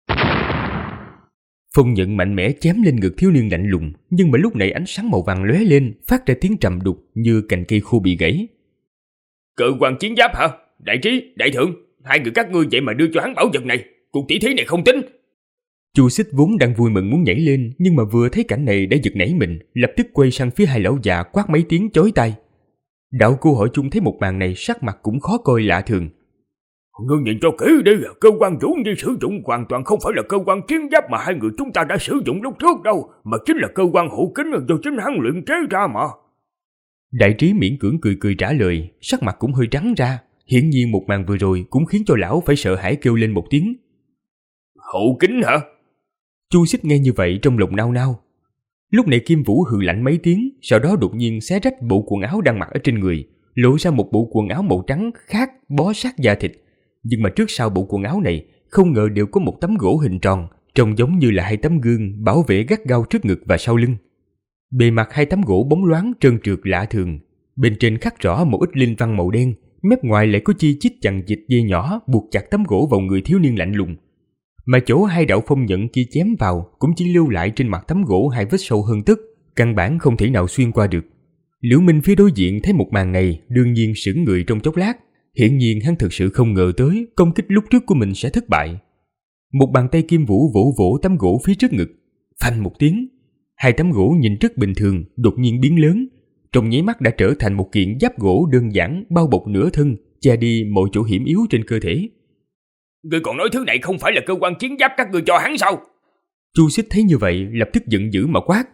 Phong nhận mạnh mẽ chém lên ngực thiếu niên lạnh lùng, nhưng mà lúc này ánh sáng màu vàng lóe lên, phát ra tiếng trầm đục như cành cây khô bị gãy. Cơ quan chiến giáp hả? Đại trí, đại thượng, hai người các ngươi vậy mà đưa cho hắn bảo vật này, cuộc tỷ thí này không tính. Chu Xích vốn đang vui mừng muốn nhảy lên, nhưng mà vừa thấy cảnh này đã giật nảy mình, lập tức quay sang phía hai lão già quát mấy tiếng chói tai. Đạo Cô Hội Chung thấy một màn này sắc mặt cũng khó coi lạ thường. Ngươi nhìn cho kỹ đi, cơ quan Vũ Nhi sử dụng hoàn toàn không phải là cơ quan chiến giáp mà hai người chúng ta đã sử dụng lúc trước đâu, mà chính là cơ quan hộ kính do chính hắn luyện chế ra mà. Đại trí miễn cưỡng cười trả lời, sắc mặt cũng hơi trắng ra. Hiển nhiên một màn vừa rồi cũng khiến cho lão phải sợ hãi kêu lên một tiếng. Hộ kính hả? Chu Xích nghe như vậy trong lòng nao nao. Lúc này Kim Vũ hừ lạnh mấy tiếng, sau đó đột nhiên xé rách bộ quần áo đang mặc ở trên người, lộ ra một bộ quần áo màu trắng khác bó sát da thịt. Nhưng mà trước sau bộ quần áo này không ngờ đều có một tấm gỗ hình tròn, trông giống như là hai tấm gương bảo vệ gắt gao trước ngực và sau lưng. Bề mặt hai tấm gỗ bóng loáng trơn trượt lạ thường, bên trên khắc rõ một ít linh văn màu đen, mép ngoài lại có chi chít chằng chịt dây nhỏ buộc chặt tấm gỗ vào người thiếu niên lạnh lùng. Mà chỗ hai đạo phong nhận kia chém vào cũng chỉ lưu lại trên mặt tấm gỗ hai vết sâu hơn tấc, căn bản không thể nào xuyên qua được. Liễu Minh phía đối diện thấy một màn này đương nhiên sững người trong chốc lát. Hiển nhiên hắn thực sự không ngờ tới công kích lúc trước của mình sẽ thất bại. Một bàn tay Kim Vũ vỗ vỗ tấm gỗ phía trước ngực, phanh một tiếng, hai tấm gỗ nhìn rất bình thường đột nhiên biến lớn, trong nháy mắt đã trở thành một kiện giáp gỗ đơn giản bao bọc nửa thân, che đi mọi chỗ hiểm yếu trên cơ thể. Ngươi còn nói thứ này không phải là cơ quan chiến giáp các ngươi cho hắn sao? Chu Xích thấy như vậy lập tức giận dữ mà quát.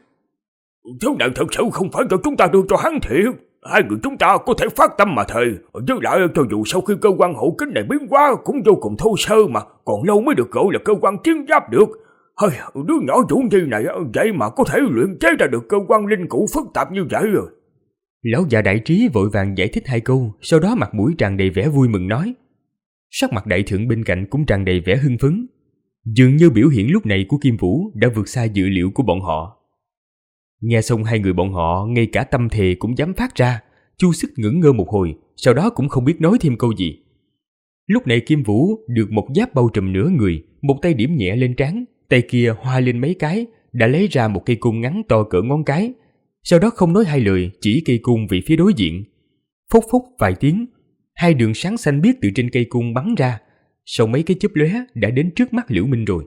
Thứ này thật sự không phải cho chúng ta đưa cho hắn thiệt. Hai người chúng ta có thể phát tâm mà thề. Với lại cho dù sau khi cơ quan hộ kính này biến hóa cũng vô cùng thô sơ mà, còn lâu mới được gọi là cơ quan chiến giáp được. Hơi, đứa nhỏ Vũ Nhi này vậy mà có thể luyện chế ra được cơ quan linh cụ phức tạp như vậy rồi. Lão già Đại Trí vội vàng giải thích hai câu, sau đó mặt mũi tràn đầy vẻ vui mừng nói. Sắc mặt đại thượng bên cạnh cũng tràn đầy vẻ hưng phấn. Dường như biểu hiện lúc này của Kim Vũ đã vượt xa dự liệu của bọn họ. Nghe xong hai người bọn họ ngay cả tâm thề cũng dám phát ra, Chu Xích ngẩn ngơ một hồi, sau đó cũng không biết nói thêm câu gì. Lúc này Kim Vũ được một giáp bao trùm nửa người, một tay điểm nhẹ lên trán, tay kia hoa lên mấy cái, đã lấy ra một cây côn ngắn to cỡ ngón cái. Sau đó không nói hai lời, chỉ cây côn về phía đối diện. Phốc phốc vài tiếng, hai đường sáng xanh biếc từ trên cây côn bắn ra, sau mấy cái chớp lóe đã đến trước mắt Liễu Minh rồi.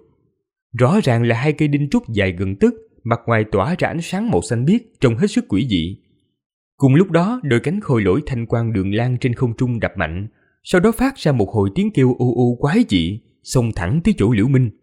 Rõ ràng là hai cây đinh trúc dài gần tấc, mặt ngoài tỏa ra ánh sáng màu xanh biếc trông hết sức quỷ dị. Cùng lúc đó, đôi cánh khôi lỗi thanh quang Đường Lan trên không trung đập mạnh, sau đó phát ra một hồi tiếng kêu ô ô quái dị, xông thẳng tới chỗ Liễu Minh.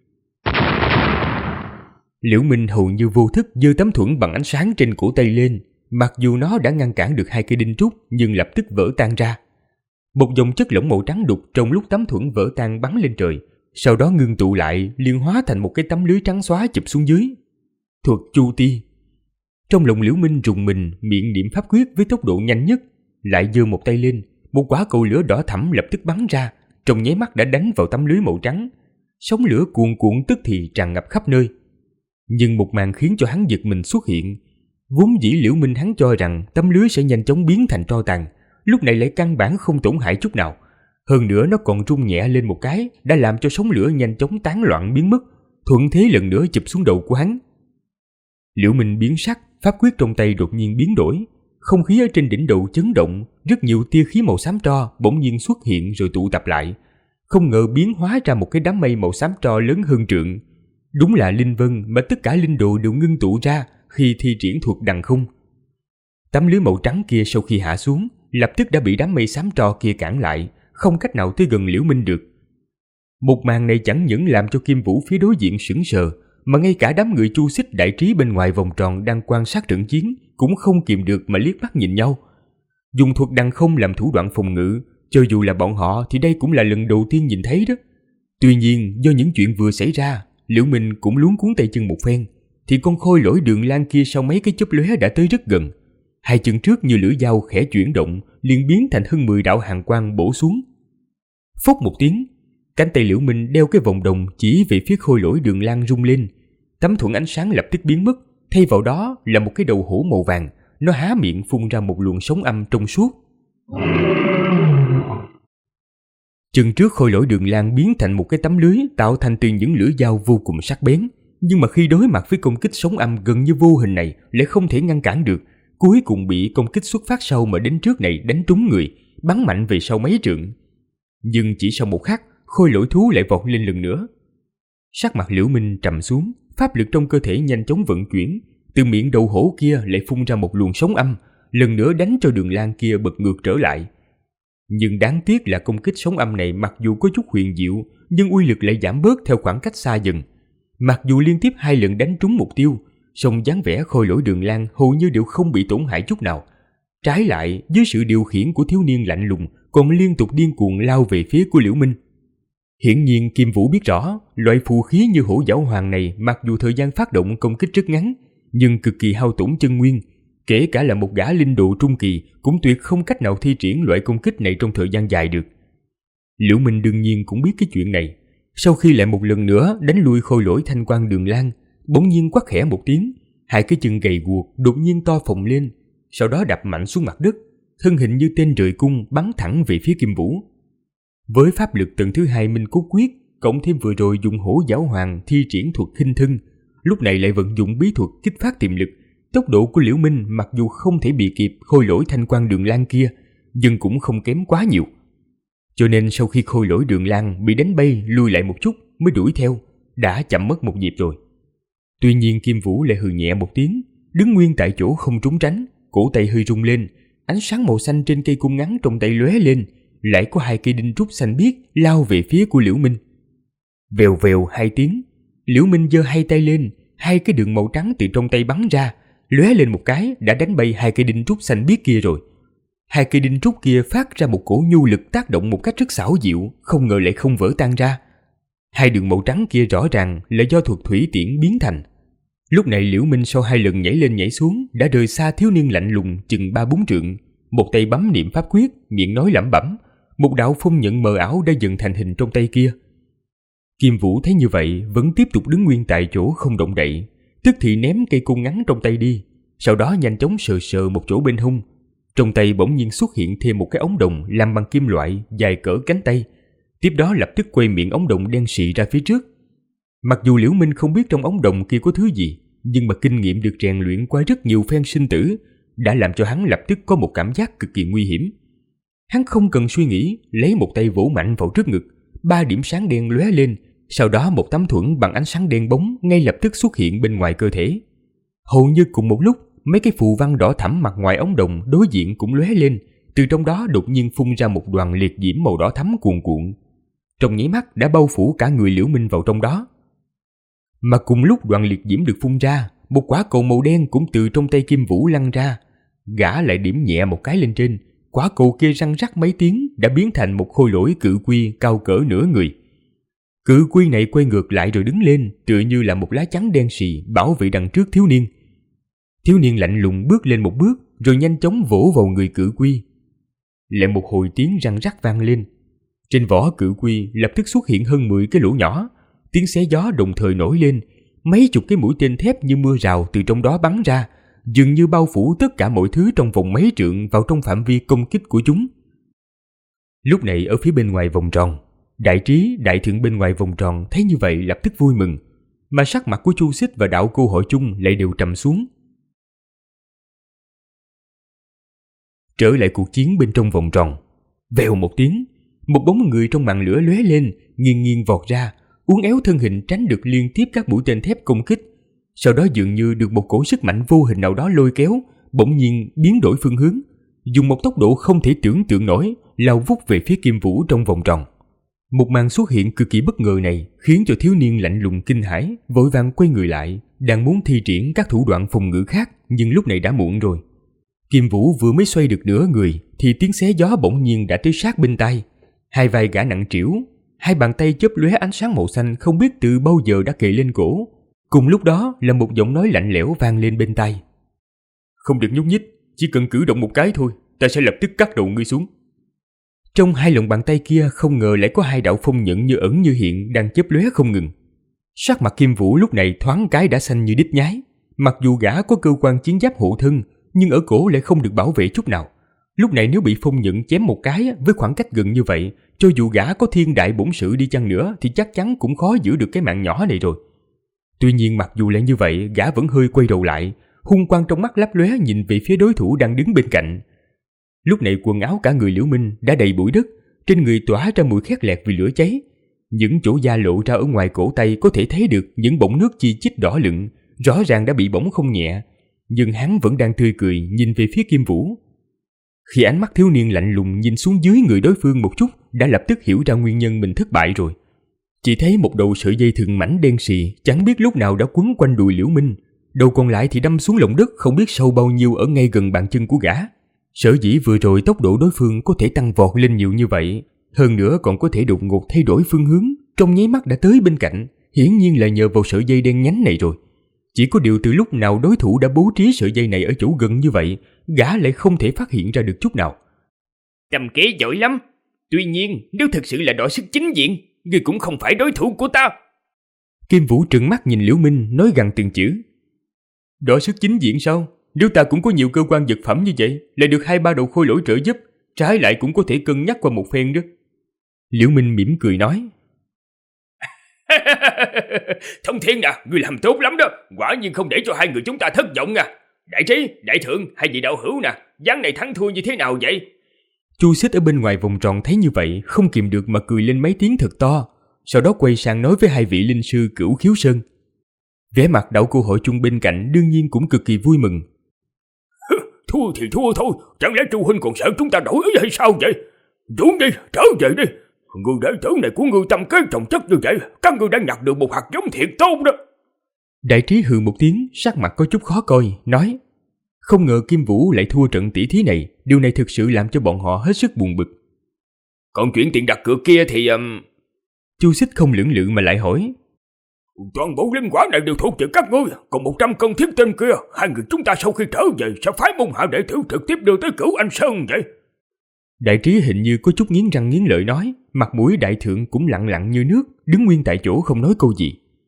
Liễu Minh hầu như vô thức giơ tấm thuẫn bằng ánh sáng trên cổ tay lên, mặc dù nó đã ngăn cản được hai cây đinh trúc nhưng lập tức vỡ tan ra. Một dòng chất lỏng màu trắng đục trong lúc tấm thuẫn vỡ tan bắn lên trời, sau đó ngưng tụ lại liên hóa thành một cái tấm lưới trắng xóa chụp xuống dưới. Thuật Chu Ti. Trong lòng Liễu Minh rùng mình, miệng niệm pháp quyết với tốc độ nhanh nhất, lại giơ một tay lên, một quả cầu lửa đỏ thẫm lập tức bắn ra, trong nháy mắt đã đánh vào tấm lưới màu trắng. Sóng lửa cuồn cuộn tức thì tràn ngập khắp nơi. Nhưng một màn khiến cho hắn giật mình xuất hiện. Vốn dĩ Liễu Minh hắn cho rằng tấm lưới sẽ nhanh chóng biến thành tro tàn, lúc này lại căn bản không tổn hại chút nào. Hơn nữa nó còn rung nhẹ lên một cái, đã làm cho sóng lửa nhanh chóng tán loạn biến mất, thuận thế lần nữa chụp xuống đầu của hắn. Liễu Minh biến sắc, pháp quyết trong tay đột nhiên biến đổi, không khí ở trên đỉnh đầu chấn động, rất nhiều tia khí màu xám tro bỗng nhiên xuất hiện rồi tụ tập lại, không ngờ biến hóa ra một cái đám mây màu xám tro lớn hơn trượng. Đúng là linh vân mà tất cả linh đồ đều ngưng tụ ra, khi thi triển thuật đằng không. Tấm lưới màu trắng kia sau khi hạ xuống, lập tức đã bị đám mây xám tro kia cản lại, không cách nào tới gần Liễu Minh được. Một màn này chẳng những làm cho Kim Vũ phía đối diện sững sờ, mà ngay cả đám người Chu Xích Đại Trí bên ngoài vòng tròn đang quan sát trận chiến cũng không kìm được mà liếc mắt nhìn nhau. Dùng thuật đằng không làm thủ đoạn phòng ngự, cho dù là bọn họ thì đây cũng là lần đầu tiên nhìn thấy đó. Tuy nhiên, do những chuyện vừa xảy ra, Liễu Minh cũng luống cuống tay chân một phen, thì con khôi lỗi Đường Lan kia sau mấy cái chớp lóe đã tới rất gần. Hai chân trước như lưỡi dao khẽ chuyển động, liền biến thành hơn 10 đạo hàn quang bổ xuống. Phốc một tiếng, cánh tay Liễu Minh đeo cái vòng đồng chỉ về phía khôi lỗi Đường Lan rung lên. Tấm thuẫn ánh sáng lập tức biến mất, thay vào đó là một cái đầu hổ màu vàng, nó há miệng phun ra một luồng sóng âm trong suốt. Chân trước khôi lỗi Đường Lan biến thành một cái tấm lưới tạo thành từ những lưỡi dao vô cùng sắc bén, nhưng mà khi đối mặt với công kích sóng âm gần như vô hình này lại không thể ngăn cản được, cuối cùng bị công kích xuất phát sau mà đến trước này đánh trúng người, bắn mạnh về sau mấy trượng. Nhưng chỉ sau một khắc, khôi lỗi thú lại vọt lên lần nữa. Sắc mặt Liễu Minh trầm xuống, pháp lực trong cơ thể nhanh chóng vận chuyển, từ miệng đầu hổ kia lại phun ra một luồng sóng âm, lần nữa đánh cho Đường Lan kia bật ngược trở lại. Nhưng đáng tiếc là công kích sóng âm này mặc dù có chút huyền diệu, nhưng uy lực lại giảm bớt theo khoảng cách xa dần. Mặc dù liên tiếp 2 lần đánh trúng mục tiêu, song dáng vẻ khôi lỗi Đường Lan hầu như đều không bị tổn hại chút nào. Trái lại, dưới sự điều khiển của thiếu niên lạnh lùng, còn liên tục điên cuồng lao về phía của Liễu Minh. Hiển nhiên Kim Vũ biết rõ, loại phù khí như hổ giảo hoàng này mặc dù thời gian phát động công kích rất ngắn, nhưng cực kỳ hao tổn chân nguyên. Kể cả là một gã linh độ trung kỳ cũng tuyệt không cách nào thi triển loại công kích này trong thời gian dài được. Liễu Minh đương nhiên cũng biết cái chuyện này. Sau khi lại một lần nữa đánh lui khôi lỗi thanh quang Đường Lan, bỗng nhiên quát khẽ một tiếng, hai cái chân gầy guộc đột nhiên to phồng lên, sau đó đập mạnh xuống mặt đất, thân hình như tên rời cung bắn thẳng về phía Kim Vũ. Với pháp lực tầng thứ 2 Minh Cốt Quyết, cộng thêm vừa rồi dùng hổ giảo hoàng thi triển thuật khinh thân, lúc này lại vận dụng bí thuật kích phát tiềm lực, tốc độ của Liễu Minh mặc dù không thể bị kịp khôi lỗi thanh quang Đường Lan kia, nhưng cũng không kém quá nhiều. Cho nên sau khi khôi lỗi Đường Lan bị đánh bay lùi lại một chút mới đuổi theo, đã chậm mất một nhịp rồi. Tuy nhiên Kim Vũ lại hừ nhẹ một tiếng, đứng nguyên tại chỗ không trốn tránh, cổ tay hơi rung lên, ánh sáng màu xanh trên cây cung ngắn trong tay lóe lên, lại có 2 cây đinh trúc xanh biếc lao về phía của Liễu Minh. Vèo vèo 2 tiếng, Liễu Minh giơ 2 tay lên, 2 cái đường màu trắng từ trong tay bắn ra, lóe lên một cái đã đánh bay 2 cây đinh trúc xanh biếc kia rồi. 2 cây đinh trúc kia phát ra một cổ nhu lực tác động một cách rất xảo diệu, không ngờ lại không vỡ tan ra. 2 đường màu trắng kia rõ ràng là do thuật thủy tiễn biến thành. Lúc này Liễu Minh sau 2 lần nhảy lên nhảy xuống đã rời xa thiếu niên lạnh lùng chừng 3-4 trượng, một tay bấm niệm pháp quyết, miệng nói lẩm bẩm, một đạo phong nhận mờ ảo đã dần thành hình trong tay kia. Kim Vũ thấy như vậy vẫn tiếp tục đứng nguyên tại chỗ không động đậy, tức thì ném cây cung ngắn trong tay đi, sau đó nhanh chóng sờ sờ một chỗ bên hông. Trong tay bỗng nhiên xuất hiện thêm một cái ống đồng làm bằng kim loại dài cỡ cánh tay, tiếp đó lập tức quay miệng ống đồng đen xì ra phía trước. Mặc dù Liễu Minh không biết trong ống đồng kia có thứ gì, nhưng mà kinh nghiệm được rèn luyện qua rất nhiều phen sinh tử đã làm cho hắn lập tức có một cảm giác cực kỳ nguy hiểm. Hắn không cần suy nghĩ, lấy một tay vỗ mạnh vào trước ngực, 3 điểm sáng đen lóe lên, sau đó một tấm thuẫn bằng ánh sáng đen bóng ngay lập tức xuất hiện bên ngoài cơ thể. Hầu như cùng một lúc, mấy cái phù văn đỏ thẫm mặt ngoài ống đồng đối diện cũng lóe lên, từ trong đó đột nhiên phun ra một đoàn liệt diễm màu đỏ thẫm cuồn cuộn. Trong nháy mắt đã bao phủ cả người Liễu Minh vào trong đó. Mà cùng lúc đoàn liệt diễm được phun ra, một quả cầu màu đen cũng từ trong tay Kim Vũ lăn ra. Gã lại điểm nhẹ một cái lên trên, quả cầu kia răng rắc mấy tiếng đã biến thành một khôi lỗi cự quy cao cỡ nửa người. Cự quy này quay ngược lại rồi đứng lên, tựa như là một lá chắn đen xì bảo vệ đằng trước thiếu niên. Thiếu niên lạnh lùng bước lên một bước, rồi nhanh chóng vỗ vào người cự quy. Lại một hồi tiếng răng rắc vang lên. Trên vỏ cự quy lập tức xuất hiện hơn 10 cái lỗ nhỏ, tiếng xé gió đồng thời nổi lên, mấy chục cái mũi tên thép như mưa rào từ trong đó bắn ra, dường như bao phủ tất cả mọi thứ trong vòng mấy trượng vào trong phạm vi công kích của chúng. Lúc này ở phía bên ngoài vòng tròn, Đại Trí, Đại Thượng bên ngoài vòng tròn thấy như vậy lập tức vui mừng, mà sắc mặt của Chu Xích và đạo cô hội chung lại đều trầm xuống. Trở lại cuộc chiến bên trong vòng tròn, vèo một tiếng, một bóng người trong màn lửa lóe lên, nghiêng nghiêng vọt ra, uốn éo thân hình tránh được liên tiếp các mũi tên thép công kích. sau đó dường như được một cổ sức mạnh vô hình nào đó lôi kéo, bỗng nhiên biến đổi phương hướng, dùng một tốc độ không thể tưởng tượng nổi, lao vút về phía Kim Vũ trong vòng tròn. Một màn xuất hiện cực kỳ bất ngờ này khiến cho thiếu niên lạnh lùng kinh hãi, vội vàng quay người lại, đang muốn thi triển các thủ đoạn phòng ngự khác, nhưng lúc này đã muộn rồi. Kim Vũ vừa mới xoay được nửa người thì tiếng xé gió bỗng nhiên đã tới sát bên tai. Hai vai gã nặng trĩu, hai bàn tay chớp lóe ánh sáng màu xanh không biết từ bao giờ đã kề lên cổ. Cùng lúc đó là một giọng nói lạnh lẽo vang lên bên tai. Không được nhúc nhích, chỉ cần cử động một cái thôi, ta sẽ lập tức cắt đầu ngươi xuống. Trong hai lòng bàn tay kia không ngờ lại có hai đạo phong nhận như ẩn như hiện đang chớp lóe không ngừng. Sắc mặt Kim Vũ lúc này thoáng cái đã xanh như đít nhái. Mặc dù gã có cơ quan chiến giáp hộ thân, nhưng ở cổ lại không được bảo vệ chút nào. Lúc này nếu bị phong nhận chém một cái với khoảng cách gần như vậy, cho dù gã có thiên đại bổn sự đi chăng nữa thì chắc chắn cũng khó giữ được cái mạng nhỏ này rồi. Tuy nhiên mặc dù là như vậy, gã vẫn hơi quay đầu lại, hung quang trong mắt lấp lóe nhìn về phía đối thủ đang đứng bên cạnh. Lúc này quần áo cả người Liễu Minh đã đầy bụi đất, trên người tỏa ra mùi khét lẹt vì lửa cháy. Những chỗ da lộ ra ở ngoài cổ tay có thể thấy được những bọng nước chi chít đỏ lựng, rõ ràng đã bị bỏng không nhẹ. Nhưng hắn vẫn đang tươi cười nhìn về phía Kim Vũ. Khi ánh mắt thiếu niên lạnh lùng nhìn xuống dưới người đối phương một chút, đã lập tức hiểu ra nguyên nhân mình thất bại rồi. Chỉ thấy một đầu sợi dây thừng mảnh đen xì chẳng biết lúc nào đã quấn quanh đùi Liễu Minh, đầu còn lại thì đâm xuống lòng đất không biết sâu bao nhiêu ở ngay gần bàn chân của gã. Sở dĩ vừa rồi tốc độ đối phương có thể tăng vọt lên nhiều như vậy, hơn nữa còn có thể đột ngột thay đổi phương hướng, trong nháy mắt đã tới bên cạnh, hiển nhiên là nhờ vào sợi dây đen nhánh này rồi. Chỉ có điều từ lúc nào đối thủ đã bố trí sợi dây này ở chỗ gần như vậy, gã lại không thể phát hiện ra được chút nào. Trầm kế giỏi lắm. Tuy nhiên, nếu thực sự là đọ sức chính diện, ngươi cũng không phải đối thủ của ta. Kim Vũ trừng mắt nhìn Liễu Minh nói gằn từng chữ. Đọ sức chính diện sao? Nếu ta cũng có nhiều cơ quan vật phẩm như vậy, lại được 2-3 đầu khôi lỗi trợ giúp, trái lại cũng có thể cân nhắc qua một phen đó. Liễu Minh mỉm cười nói. Thông Thiên nè, ngươi làm tốt lắm đó, quả nhiên không để cho hai người chúng ta thất vọng à. Đại Trí, Đại Thượng, hai vị đạo hữu nè, ván này thắng thua như thế nào vậy? Chu Xích ở bên ngoài vòng tròn thấy như vậy, không kìm được mà cười lên mấy tiếng thật to, sau đó quay sang nói với hai vị linh sư Cửu Khiếu Sơn. Vẻ mặt đạo cô hội chung bên cạnh đương nhiên cũng cực kỳ vui mừng. Thua thì thua thôi, chẳng lẽ Chu huynh còn sợ chúng ta đổi ý hay sao vậy? Dũng đi, trở về đi. Người đệ tử này của ngươi tâm kế trọng chất như vậy, các ngươi đã nhặt được một hạt giống thiệt tốt đó. Đại Trí hừ một tiếng, sắc mặt có chút khó coi, nói. Không ngờ Kim Vũ lại thua trận tỷ thí này, điều này thực sự làm cho bọn họ hết sức buồn bực. Còn chuyện tiền đặt cược kia thì... Chu Xích không lưỡng lự mà lại hỏi. Toàn bộ linh quả này đều thuộc về các ngươi, còn 100 cân thiết tinh kia, hai người chúng ta sau khi trở về sẽ phái môn hạ đệ tử trực tiếp đưa tới Cửu Anh Sơn vậy. Đại Trí hình như có chút nghiến răng nghiến lợi nói, mặt mũi đại thượng cũng lặng lặng như nước, đứng nguyên tại chỗ không nói câu gì.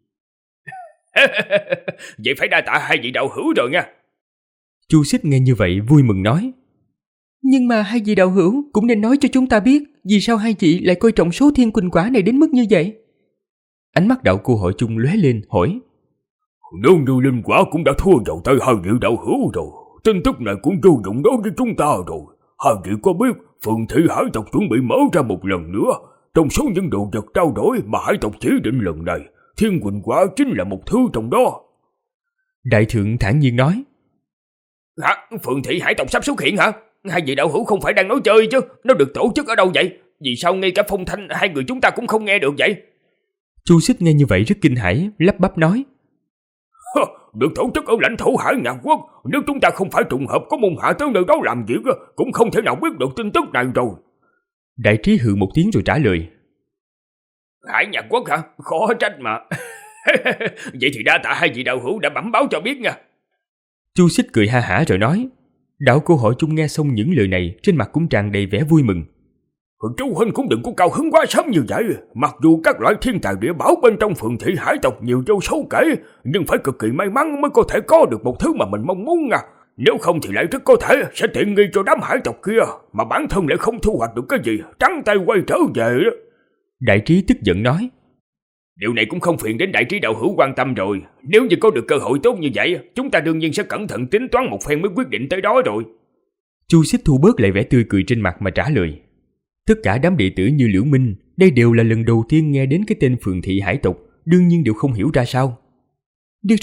Vậy phải đa tạ hai vị đạo hữu rồi nha. Chu Xích nghe như vậy vui mừng nói. Nhưng mà hai vị đạo hữu cũng nên nói cho chúng ta biết vì sao hai vị lại coi trọng số thiên quỳnh quả này đến mức như vậy. Ánh mắt đạo cô hội chung lóe lên hỏi. Nếu như linh quả cũng đã thua vào tay hai vị đạo hữu rồi, tin tức này cũng vô dụng đối với chúng ta rồi. Hai vị có biết Phượng Thị Hải tộc chuẩn bị mở ra một lần nữa, trong số những đồ vật trao đổi mà Hải tộc chỉ định lần này, thiên quỳnh quả chính là một thứ trong đó. Đại thượng thản nhiên nói. Hả? Phượng Thị Hải tộc sắp xuất hiện hả? Hai vị đạo hữu không phải đang nói chơi chứ, nó được tổ chức ở đâu vậy? Vì sao ngay cả phong thanh hai người chúng ta cũng không nghe được vậy? Chu Xích nghe như vậy rất kinh hãi, lắp bắp nói. Được tổ chức ở lãnh thổ Hải Nhạc Quốc, nếu chúng ta không phải trùng hợp có môn hạ tới nơi đó làm việc, cũng không thể nào biết được tin tức này rồi. Đại Trí hừ một tiếng rồi trả lời. Hải Nhạc Quốc hả? Khó trách mà. Vậy thì đa tạ hai vị đạo hữu đã bẩm báo cho biết nha. Chu Xích cười ha hả rồi nói. Đạo cô hội chung nghe xong những lời này, trên mặt cũng tràn đầy vẻ vui mừng. Chú huynh cũng đừng có cao hứng quá sớm như vậy. Mặc dù các loại thiên tài địa bảo bên trong Phượng Thị Hải tộc nhiều vô số kể, nhưng phải cực kỳ may mắn mới có thể có được một thứ mà mình mong muốn nha. Nếu không thì lại rất có thể sẽ tiện nghi cho đám hải tộc kia, mà bản thân lại không thu hoạch được cái gì, trắng tay quay trở về đó. Đại Trí tức giận nói. Điều này cũng không phiền đến Đại Trí đạo hữu quan tâm rồi. Nếu như có được cơ hội tốt như vậy, chúng ta đương nhiên sẽ cẩn thận tính toán một phen mới quyết định tới đó rồi. Chu Xích thu bớt lại vẻ tươi cười trên mặt mà trả lời. Tất cả đám đệ tử như Liễu Minh, đây đều là lần đầu tiên nghe đến cái tên Phượng Thị Hải tộc, đương nhiên đều không hiểu ra sao. Được rồi,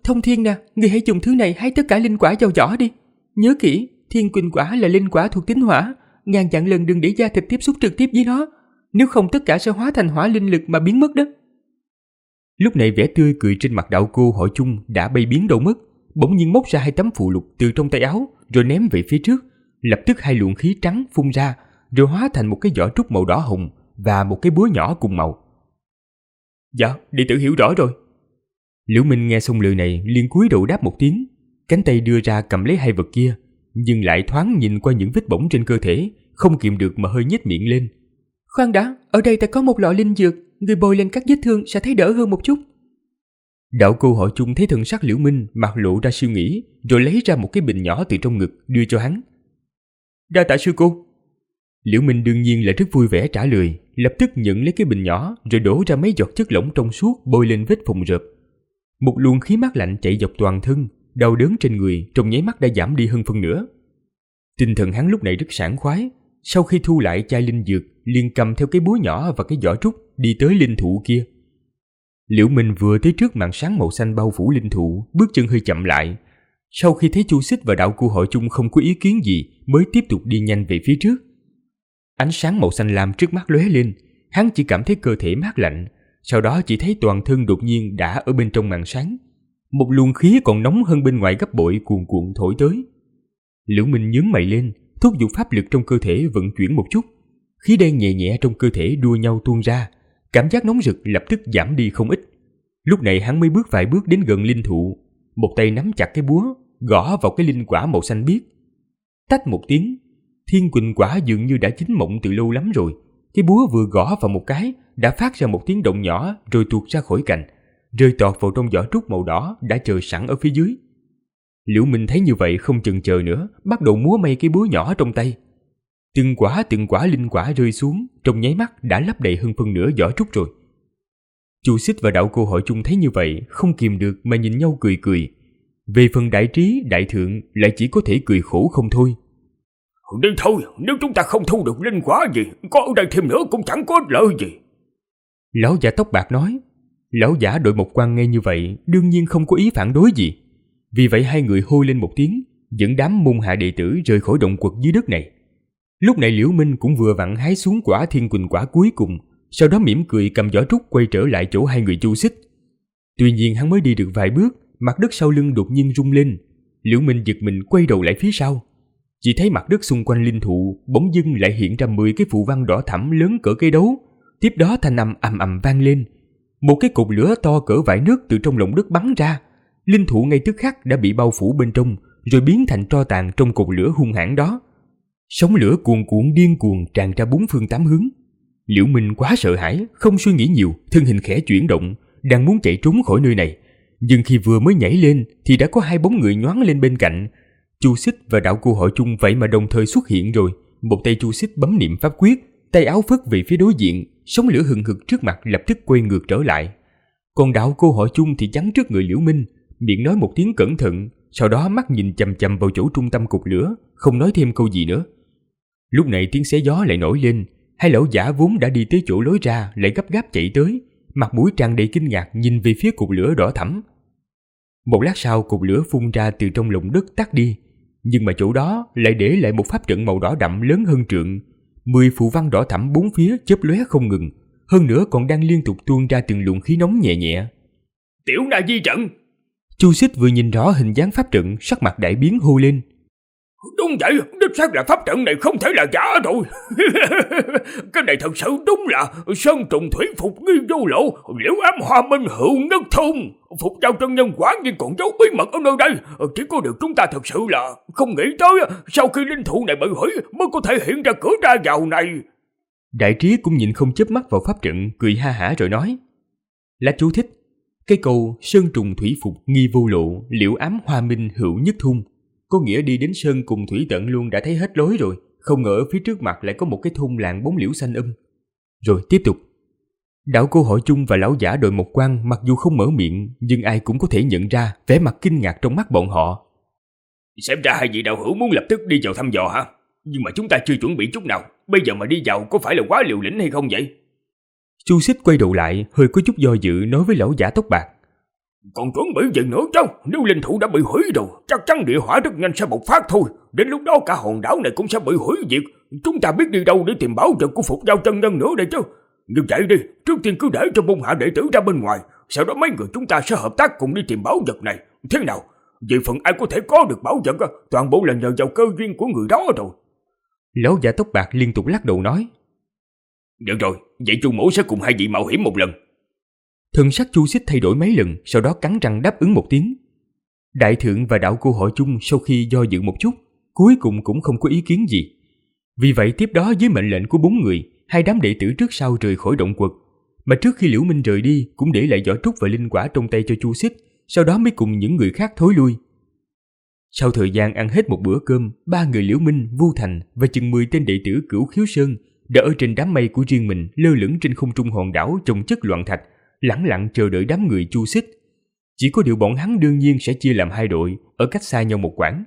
Thông Thiên nè, ngươi hãy dùng thứ này hái tất cả linh quả vào vỏ đi. Nhớ kỹ, Thiên Quỳnh quả là linh quả thuộc tính hỏa, ngàn vạn lần đừng để da thịt tiếp xúc trực tiếp với nó, nếu không tất cả sẽ hóa thành hỏa linh lực mà biến mất đó. Lúc này vẻ tươi cười trên mặt đạo cô Hội Chung đã bay biến đâu mất, bỗng nhiên móc ra 2 tấm phù lục từ trong tay áo rồi ném về phía trước. Lập tức 2 luồng khí trắng phun ra rồi hóa thành một cái vỏ trúc màu đỏ hồng và một cái búa nhỏ cùng màu. Dạ, đệ tử hiểu rõ rồi. Liễu Minh nghe xong lời này liền cúi đầu đáp một tiếng, cánh tay đưa ra cầm lấy 2 vật kia, nhưng lại thoáng nhìn qua những vết bỏng trên cơ thể, không kìm được mà hơi nhếch miệng lên. Khoan đã, ở đây ta có một lọ linh dược, người bôi lên các vết thương sẽ thấy đỡ hơn một chút. Đạo cô Hội Chung thấy thần sắc Liễu Minh, mặt lộ ra suy nghĩ, rồi lấy ra một cái bình nhỏ từ trong ngực đưa cho hắn. Đa tạ sư cô. Liễu Minh đương nhiên là rất vui vẻ trả lời, lập tức nhận lấy cái bình nhỏ rồi đổ ra mấy giọt chất lỏng trong suốt bôi lên vết phồng rộp. Một luồng khí mát lạnh chạy dọc toàn thân, đau đớn trên người trong nháy mắt đã giảm đi hơn phân nửa. Tinh thần hắn lúc này rất sảng khoái, sau khi thu lại chai linh dược, liền cầm theo cái búa nhỏ và cái vỏ trúc đi tới linh thụ kia. Liễu Minh vừa tới trước màn sáng màu xanh bao phủ linh thụ, bước chân hơi chậm lại. Sau khi thấy Chu Xích và đạo cô Hội Chung không có ý kiến gì, mới tiếp tục đi nhanh về phía trước. Ánh sáng màu xanh lam trước mắt lóe lên, hắn chỉ cảm thấy cơ thể mát lạnh, sau đó chỉ thấy toàn thân đột nhiên đã ở bên trong màn sáng. Một luồng khí còn nóng hơn bên ngoài gấp bội cuồn cuộn thổi tới. Liễu Minh nhướng mày lên, thúc giục pháp lực trong cơ thể vận chuyển một chút. Khí đen nhẹ nhẹ trong cơ thể đua nhau tuôn ra, cảm giác nóng rực lập tức giảm đi không ít. Lúc này hắn mới bước vài bước đến gần linh thụ, một tay nắm chặt cái búa, gõ vào cái linh quả màu xanh biếc. Tách một tiếng, Thiên Quỳnh quả dường như đã chín mộng từ lâu lắm rồi. Cái búa vừa gõ vào một cái đã phát ra một tiếng động nhỏ rồi tuột ra khỏi cành, rơi tọt vào trong vỏ trúc màu đỏ đã chờ sẵn ở phía dưới. Liễu Minh thấy như vậy không chần chờ nữa, bắt đầu múa may cái búa nhỏ trong tay. Từng quả linh quả rơi xuống, trong nháy mắt đã lấp đầy hơn phân nửa vỏ trúc rồi. Chu Xích và đạo cô Hội Chung thấy như vậy, không kìm được mà nhìn nhau cười cười. Về phần đại trí, đại thượng lại chỉ có thể cười khổ không thôi. Đi thôi, nếu chúng ta không thu được linh quả gì, có ở đây thêm nữa cũng chẳng có ích lợi gì. Lão giả tóc bạc nói. Lão giả đội một quan nghe như vậy, đương nhiên không có ý phản đối gì. Vì vậy 2 người hô lên một tiếng, dẫn đám môn hạ đệ tử rời khỏi động quật dưới đất này. Lúc này Liễu Minh cũng vừa vặn hái xuống quả Thiên Quỳnh quả cuối cùng, sau đó mỉm cười cầm vỏ trúc quay trở lại chỗ 2 người Chu Xích. Tuy nhiên hắn mới đi được vài bước, mặt đất sau lưng đột nhiên rung lên. Liễu Minh giật mình quay đầu lại phía sau, chỉ thấy mặt đất xung quanh linh thụ bỗng dưng lại hiện ra 10 cái phù văn đỏ thẫm lớn cỡ cây đấu. Tiếp đó thanh âm ầm ầm vang lên, một cái cột lửa to cỡ vải nước từ trong lòng đất bắn ra. Linh thụ ngay tức khắc đã bị bao phủ bên trong, rồi biến thành tro tàn trong cột lửa hung hãn đó. Sóng lửa cuồn cuộn điên cuồng tràn ra 4 phương 8 hướng. Liễu Minh quá sợ hãi, không suy nghĩ nhiều, thân hình khẽ chuyển động, đang muốn chạy trốn khỏi nơi này. Nhưng khi vừa mới nhảy lên thì đã có 2 bóng người nhoáng lên bên cạnh. Chu Xích và đạo cô Hội Chung vậy mà đồng thời xuất hiện rồi. Một tay Chu Xích bấm niệm pháp quyết, tay áo phất về phía đối diện, sóng lửa hừng hực trước mặt lập tức quay ngược trở lại. Còn đạo cô Hội Chung thì chắn trước người Liễu Minh, miệng nói một tiếng cẩn thận, sau đó mắt nhìn chằm chằm vào chỗ trung tâm cột lửa, không nói thêm câu gì nữa. Lúc này tiếng xé gió lại nổi lên, 2 lão giả vốn đã đi tới chỗ lối ra lại gấp gáp chạy tới, mặt mũi tràn đầy kinh ngạc nhìn về phía cột lửa đỏ thẫm. Một lát sau cột lửa phun ra từ trong lòng đất tắt đi, nhưng mà chỗ đó lại để lại một pháp trận màu đỏ đậm lớn hơn trượng, 10 phù văn đỏ thẫm bốn phía chớp lóe không ngừng, hơn nữa còn đang liên tục tuôn ra từng luồng khí nóng nhẹ nhẹ. Tiểu Na Di trận. Chu Xích vừa nhìn rõ hình dáng pháp trận, sắc mặt đại biến hô lên. Đúng vậy, đích xác là pháp trận này không thể là giả rồi. Cái này thật sự đúng là sơn trùng thủy phục nghi vô lộ, liễu ám hoa minh hữu nhất thông. Phục Giao chân nhân quả nhiên còn giấu bí mật ở nơi đây. Chỉ có điều chúng ta thật sự là không nghĩ tới sau khi linh thụ này bị hủy mới có thể hiện ra cửa ra vào này. Đại trí cũng nhìn không chớp mắt vào pháp trận, cười ha hả rồi nói. Lá chú thích. Cái câu sơn trùng thủy phục nghi vô lộ, liễu ám hoa minh hữu nhất thung có nghĩa đi đến sơn cùng thủy tận luôn đã thấy hết lối rồi, không ngờ ở phía trước mặt lại có một cái thung làng bóng liễu xanh Rồi tiếp tục. Đạo cô Hội Chung và lão giả đội một quan mặc dù không mở miệng, nhưng ai cũng có thể nhận ra vẻ mặt kinh ngạc trong mắt bọn họ. Xem ra 2 vị đạo hữu muốn lập tức đi vào thăm dò hả? Nhưng mà chúng ta chưa chuẩn bị chút nào, bây giờ mà đi vào có phải là quá liều lĩnh hay không vậy? Chu Xích quay đầu lại, hơi có chút do dự nói với lão giả tóc bạc. Còn chuẩn bị gì nữa chứ? Nếu linh thụ đã bị hủy rồi, chắc chắn địa hỏa rất nhanh sẽ bộc phát thôi. Đến lúc đó cả hòn đảo này cũng sẽ bị hủy diệt. Chúng ta biết đi đâu để tìm bảo vật của Phục Giao chân nhân nữa đây chứ. Như vậy đi, trước tiên cứ để cho môn hạ đệ tử ra bên ngoài, sau đó mấy người chúng ta sẽ hợp tác cùng đi tìm bảo vật này. Thế nào? Về phần ai có thể có được bảo vật, toàn bộ là nhờ vào cơ duyên của người đó rồi. Lão già tóc bạc liên tục lắc đầu nói. Được rồi, vậy Chu mỗ sẽ cùng hai vị mạo hiểm một lần. Thần sắc Chu Xích thay đổi mấy lần, sau đó cắn răng đáp ứng một tiếng. Đại thượng và đạo cô họ Chung sau khi do dự một chút, cuối cùng cũng không có ý kiến gì. Vì vậy tiếp đó với mệnh lệnh của 4 người, hai đám đệ tử trước sau rời khỏi động quật. Mà trước khi Liễu Minh rời đi cũng để lại vỏ trúc và linh quả trong tay cho Chu Xích, sau đó mới cùng những người khác thối lui. Sau thời gian ăn hết một bữa cơm, 3 người Liễu Minh, Vu Thành và chừng 10 tên đệ tử Cửu Khiếu Sơn đã ở trên đám mây của riêng mình lơ lửng trên không trung hòn đảo chồng chất loạn thạch, lẳng lặng chờ đợi đám người Chu Xích. Chỉ có điều bọn hắn đương nhiên sẽ chia làm 2 đội, ở cách xa nhau một quãng.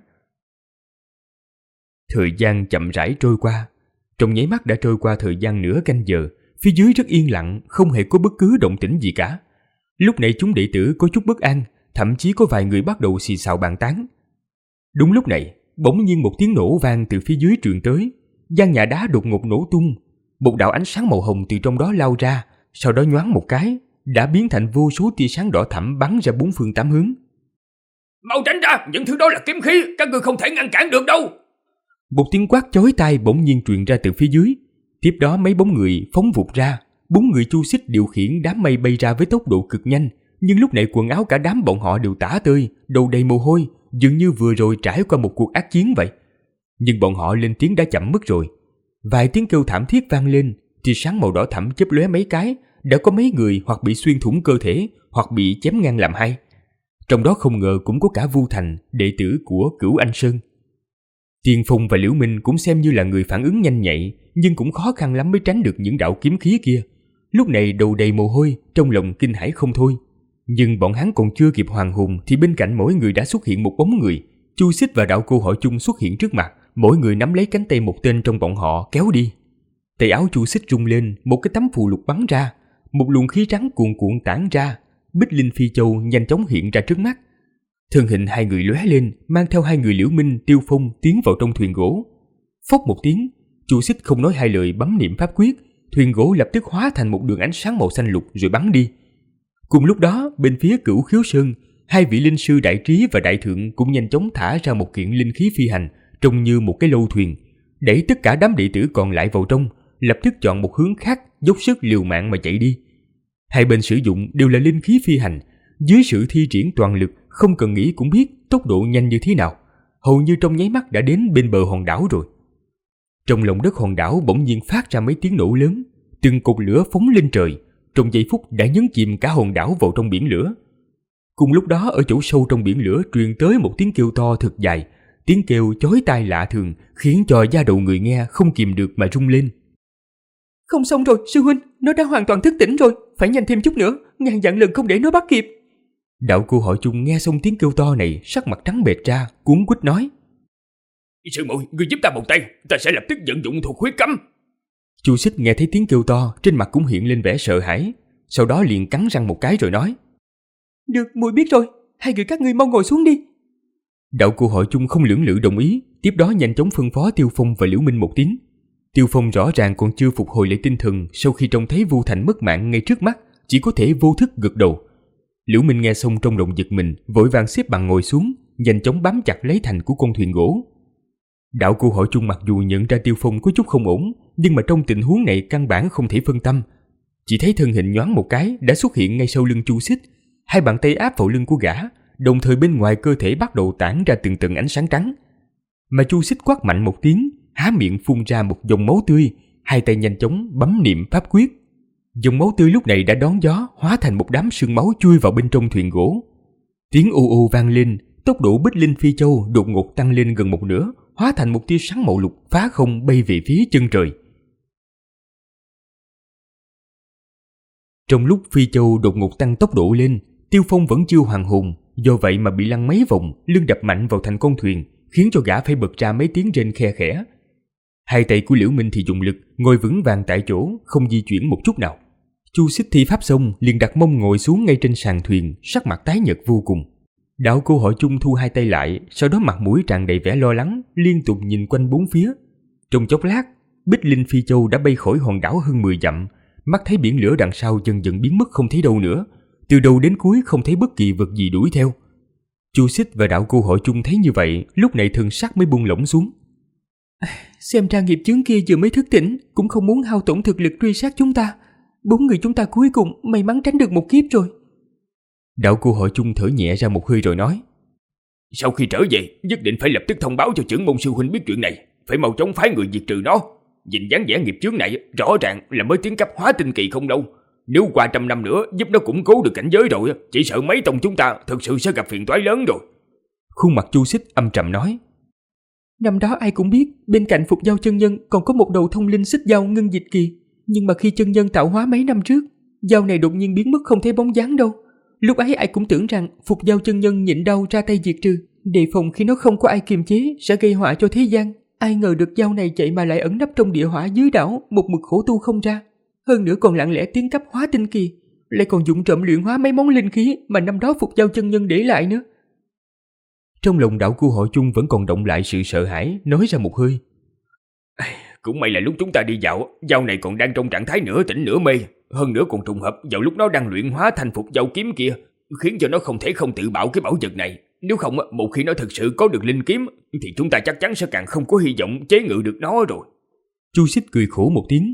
Thời gian chậm rãi trôi qua. Trong nháy mắt đã trôi qua thời gian nửa canh giờ, phía dưới rất yên lặng, không hề có bất cứ động tĩnh gì cả. Lúc này chúng đệ tử có chút bất an, thậm chí có vài người bắt đầu xì xào bàn tán. Đúng lúc này, bỗng nhiên một tiếng nổ vang từ phía dưới truyền tới, gian nhà đá đột ngột nổ tung, một đạo ánh sáng màu hồng từ trong đó lao ra, sau đó nhoáng một cái, đã biến thành vô số tia sáng đỏ thẫm bắn ra 4 phương 8 hướng. Mau tránh ra, những thứ đó là kiếm khí, các ngươi không thể ngăn cản được đâu. Một tiếng quát chói tai bỗng nhiên truyền ra từ phía dưới. Tiếp đó mấy bóng người phóng vụt ra, 4 người Chu Xích điều khiển đám mây bay ra với tốc độ cực nhanh, nhưng lúc này quần áo cả đám bọn họ đều tả tơi, đầu đầy mồ hôi, dường như vừa rồi trải qua một cuộc ác chiến vậy. Nhưng bọn họ lên tiếng đã chậm mất rồi. Vài tiếng kêu thảm thiết vang lên, tia sáng màu đỏ thẫm chớp lóe mấy cái, đã có mấy người hoặc bị xuyên thủng cơ thể, hoặc bị chém ngang làm hai. Trong đó không ngờ cũng có cả Vu Thành, đệ tử của Cửu Anh Sơn. Tiên Phong và Liễu Minh cũng xem như là người phản ứng nhanh nhạy, nhưng cũng khó khăn lắm mới tránh được những đạo kiếm khí kia. Lúc này đầu đầy mồ hôi, trong lòng kinh hãi không thôi. Nhưng bọn hắn còn chưa kịp hoàn hồn thì bên cạnh mỗi người đã xuất hiện một bóng người. Chu Xích và đạo cô họ Chung xuất hiện trước mặt, mỗi người nắm lấy cánh tay một tên trong bọn họ kéo đi. Tay áo Chu Xích rung lên, một cái tấm phù lục bắn ra, một luồng khí trắng cuồn cuộn tản ra, Bích Linh Phi Châu nhanh chóng hiện ra trước mắt. Thân hình hai người lóe lên, mang theo hai người Liễu Minh, Tiêu Phong tiến vào trong thuyền gỗ. Phốc một tiếng, Chu Xích không nói hai lời bấm niệm pháp quyết, thuyền gỗ lập tức hóa thành một đường ánh sáng màu xanh lục rồi bắn đi. Cùng lúc đó, bên phía Cửu Khiếu Sơn, hai vị linh sư Đại Trí và Đại Thượng cũng nhanh chóng thả ra một kiện linh khí phi hành, trông như một cái lâu thuyền, đẩy tất cả đám đệ tử còn lại vào trong, lập tức chọn một hướng khác, dốc sức liều mạng mà chạy đi. Hai bên sử dụng đều là linh khí phi hành, dưới sự thi triển toàn lực, không cần nghĩ cũng biết tốc độ nhanh như thế nào, hầu như trong nháy mắt đã đến bên bờ hòn đảo rồi. Trong lòng đất hòn đảo bỗng nhiên phát ra mấy tiếng nổ lớn, từng cột lửa phóng lên trời, trong giây phút đã nhấn chìm cả hòn đảo vào trong biển lửa. Cùng lúc đó ở chỗ sâu trong biển lửa truyền tới một tiếng kêu to thật dài, tiếng kêu chói tai lạ thường khiến cho da đầu người nghe không kìm được mà rung lên. Không xong rồi, sư huynh, nó đã hoàn toàn thức tỉnh rồi, phải nhanh thêm chút nữa, ngàn vạn lần không để nó bắt kịp. Đạo cô họ Chung nghe xong tiếng kêu to này, sắc mặt trắng bệch ra, cuống quýt nói: Sư muội, ngươi giúp ta một tay, ta sẽ lập tức vận dụng thuật huyết cấm. Chu Xích nghe thấy tiếng kêu to, trên mặt cũng hiện lên vẻ sợ hãi, sau đó liền cắn răng một cái rồi nói: Được, muội biết rồi, hai người các ngươi mau ngồi xuống đi. Đạo cô họ Chung không lưỡng lự đồng ý, tiếp đó nhanh chóng phân phó Tiêu Phong và Liễu Minh một tiếng. Tiêu Phong rõ ràng còn chưa phục hồi lại tinh thần sau khi trông thấy Vu Thành mất mạng ngay trước mắt, chỉ có thể vô thức gật đầu. Liễu Minh nghe xong trong lòng giật mình, vội vàng xếp bằng ngồi xuống, nhanh chóng bám chặt lấy thành của con thuyền gỗ. Đạo cô họ Chung mặc dù nhận ra Tiêu Phong có chút không ổn, nhưng mà trong tình huống này căn bản không thể phân tâm. Chỉ thấy thân hình nhoáng một cái đã xuất hiện ngay sau lưng Chu Xích, hai bàn tay áp vào lưng của gã, đồng thời bên ngoài cơ thể bắt đầu tản ra từng tầng ánh sáng trắng. Mà Chu Xích quát mạnh một tiếng, há miệng phun ra một dòng máu tươi, hai tay nhanh chóng bấm niệm pháp quyết. Dòng máu tươi lúc này đã đón gió, hóa thành một đám sương máu chui vào bên trong thuyền gỗ. Tiếng ù ù vang lên, tốc độ Bích Linh Phi Châu đột ngột tăng lên gần một nửa, hóa thành một tia sáng màu lục phá không bay về phía chân trời. Trong lúc Phi Châu đột ngột tăng tốc độ lên, Tiêu Phong vẫn chưa hoàn hồn, do vậy mà bị lăn mấy vòng, lưng đập mạnh vào thành con thuyền, khiến cho gã phải bật ra mấy tiếng rên khe khẽ. Hai tay của Liễu Minh thì dùng lực, ngồi vững vàng tại chỗ, không di chuyển một chút nào. Chu Xích thi pháp xong liền đặt mông ngồi xuống ngay trên sàn thuyền, sắc mặt tái nhợt vô cùng. Đạo Cô Hội Chung thu hai tay lại, sau đó mặt mũi tràn đầy vẻ lo lắng, liên tục nhìn quanh bốn phía. Trong chốc lát, Bích Linh Phi Châu đã bay khỏi hòn đảo hơn 10 dặm, mắt thấy biển lửa đằng sau dần dần biến mất không thấy đâu nữa, từ đầu đến cuối không thấy bất kỳ vật gì đuổi theo. Chu Xích và Đạo Cô Hội Chung thấy như vậy, lúc này thần sắc mới buông lỏng xuống. Xem ra nghiệp chướng kia vừa mới thức tỉnh, cũng không muốn hao tổn thực lực truy sát chúng ta. 4 người chúng ta cuối cùng may mắn tránh được một kiếp rồi. Đạo Cô Hội Chung thở nhẹ ra một hơi rồi nói: Sau khi trở về, nhất định phải lập tức thông báo cho trưởng môn sư huynh biết chuyện này, phải mau chóng phái người diệt trừ nó. Nhìn dáng vẻ nghiệp chướng này, rõ ràng là mới tiến cấp hóa tinh kỳ không lâu. Nếu qua 100 năm nữa giúp nó củng cố được cảnh giới rồi, chỉ sợ mấy tông chúng ta thực sự sẽ gặp phiền toái lớn rồi. Khuôn mặt Chu Xích âm trầm nói: Năm đó ai cũng biết, bên cạnh Phục Giao chân nhân còn có một đầu thông linh xích dao ngưng dịch kỳ. Nhưng mà khi chân nhân tạo hóa mấy năm trước, dao này đột nhiên biến mất không thấy bóng dáng đâu. Lúc ấy ai cũng tưởng rằng Phục Giao chân nhân nhịn đau ra tay diệt trừ, đề phòng khi nó không có ai kiềm chế sẽ gây họa cho thế gian. Ai ngờ được dao này chạy mà lại ẩn nấp trong địa hỏa dưới đảo, một mực khổ tu không ra. Hơn nữa còn lặng lẽ tiến cấp hóa tinh kỳ, lại còn dụng trộm luyện hóa mấy món linh khí mà năm đó Phục Giao chân nhân để lại nữa. Trong lòng Đạo Cô Hội Chung vẫn còn động lại sự sợ hãi, nói ra một hơi: Cũng may là lúc chúng ta đi dạo, dao này còn đang trong trạng thái nửa tỉnh nửa mê. Hơn nữa còn trùng hợp vào lúc nó đang luyện hóa thành Phục Giao kiếm kia, khiến cho nó không thể không tự bạo cái bảo vật này. Nếu không, một khi nó thực sự có được linh kiếm, thì chúng ta chắc chắn sẽ càng không có hy vọng chế ngự được nó rồi. Chu Xích cười khổ một tiếng: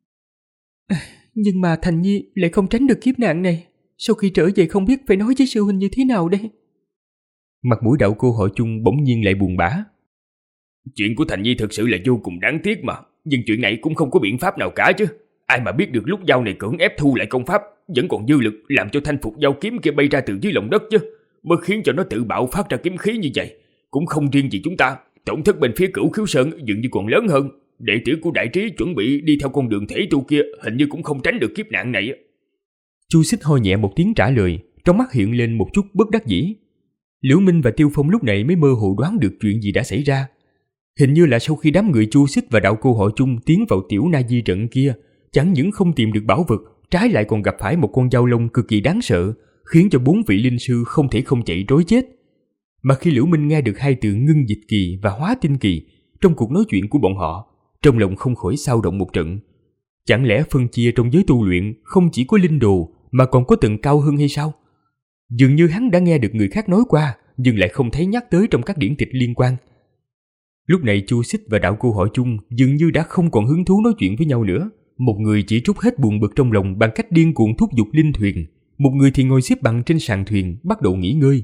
Nhưng mà Thành Nhi lại không tránh được kiếp nạn này. Sau khi trở về không biết phải nói với sư huynh như thế nào đây. Mặt mũi Đạo Cô Hội Chung bỗng nhiên lại buồn bã. Chuyện của Thành Nhi thực sự là vô cùng đáng tiếc mà. Nhưng chuyện này cũng không có biện pháp nào cả chứ. Ai mà biết được lúc dao này cưỡng ép thu lại công pháp, vẫn còn dư lực làm cho thanh Phục Giao kiếm kia bay ra từ dưới lòng đất chứ, mới khiến cho nó tự bạo phát ra kiếm khí như vậy. Cũng không riêng gì chúng ta, tổn thất bên phía Cửu Khiếu Sơn dường như còn lớn hơn. Đệ tử của Đại Trí chuẩn bị đi theo con đường thể tu kia hình như cũng không tránh được kiếp nạn này. Chu Xích ho nhẹ một tiếng trả lời, trong mắt hiện lên một chút bất đắc dĩ. Liễu Minh và Tiêu Phong lúc này mới mơ hồ đoán được chuyện gì đã xảy ra. Hình như là sau khi đám người Chu Xích và Đạo Cô Hội Chung tiến vào Tiểu Na Di trận kia, chẳng những không tìm được bảo vật, trái lại còn gặp phải một con dao lông cực kỳ đáng sợ, khiến cho 4 vị linh sư không thể không chạy trối chết. Mà khi Liễu Minh nghe được hai từ ngưng dịch kỳ và hóa tinh kỳ trong cuộc nói chuyện của bọn họ, trong lòng không khỏi xao động một trận. Chẳng lẽ phân chia trong giới tu luyện không chỉ có linh đồ mà còn có tầng cao hơn hay sao? Dường như hắn đã nghe được người khác nói qua, nhưng lại không thấy nhắc tới trong các điển tịch liên quan. Lúc này Chu Xích và Đạo Cô Hội Chung dường như đã không còn hứng thú nói chuyện với nhau nữa. Một người chỉ trút hết buồn bực trong lòng bằng cách điên cuồng thúc giục linh thuyền, một người thì ngồi xếp bằng trên sàn thuyền bắt đầu nghỉ ngơi.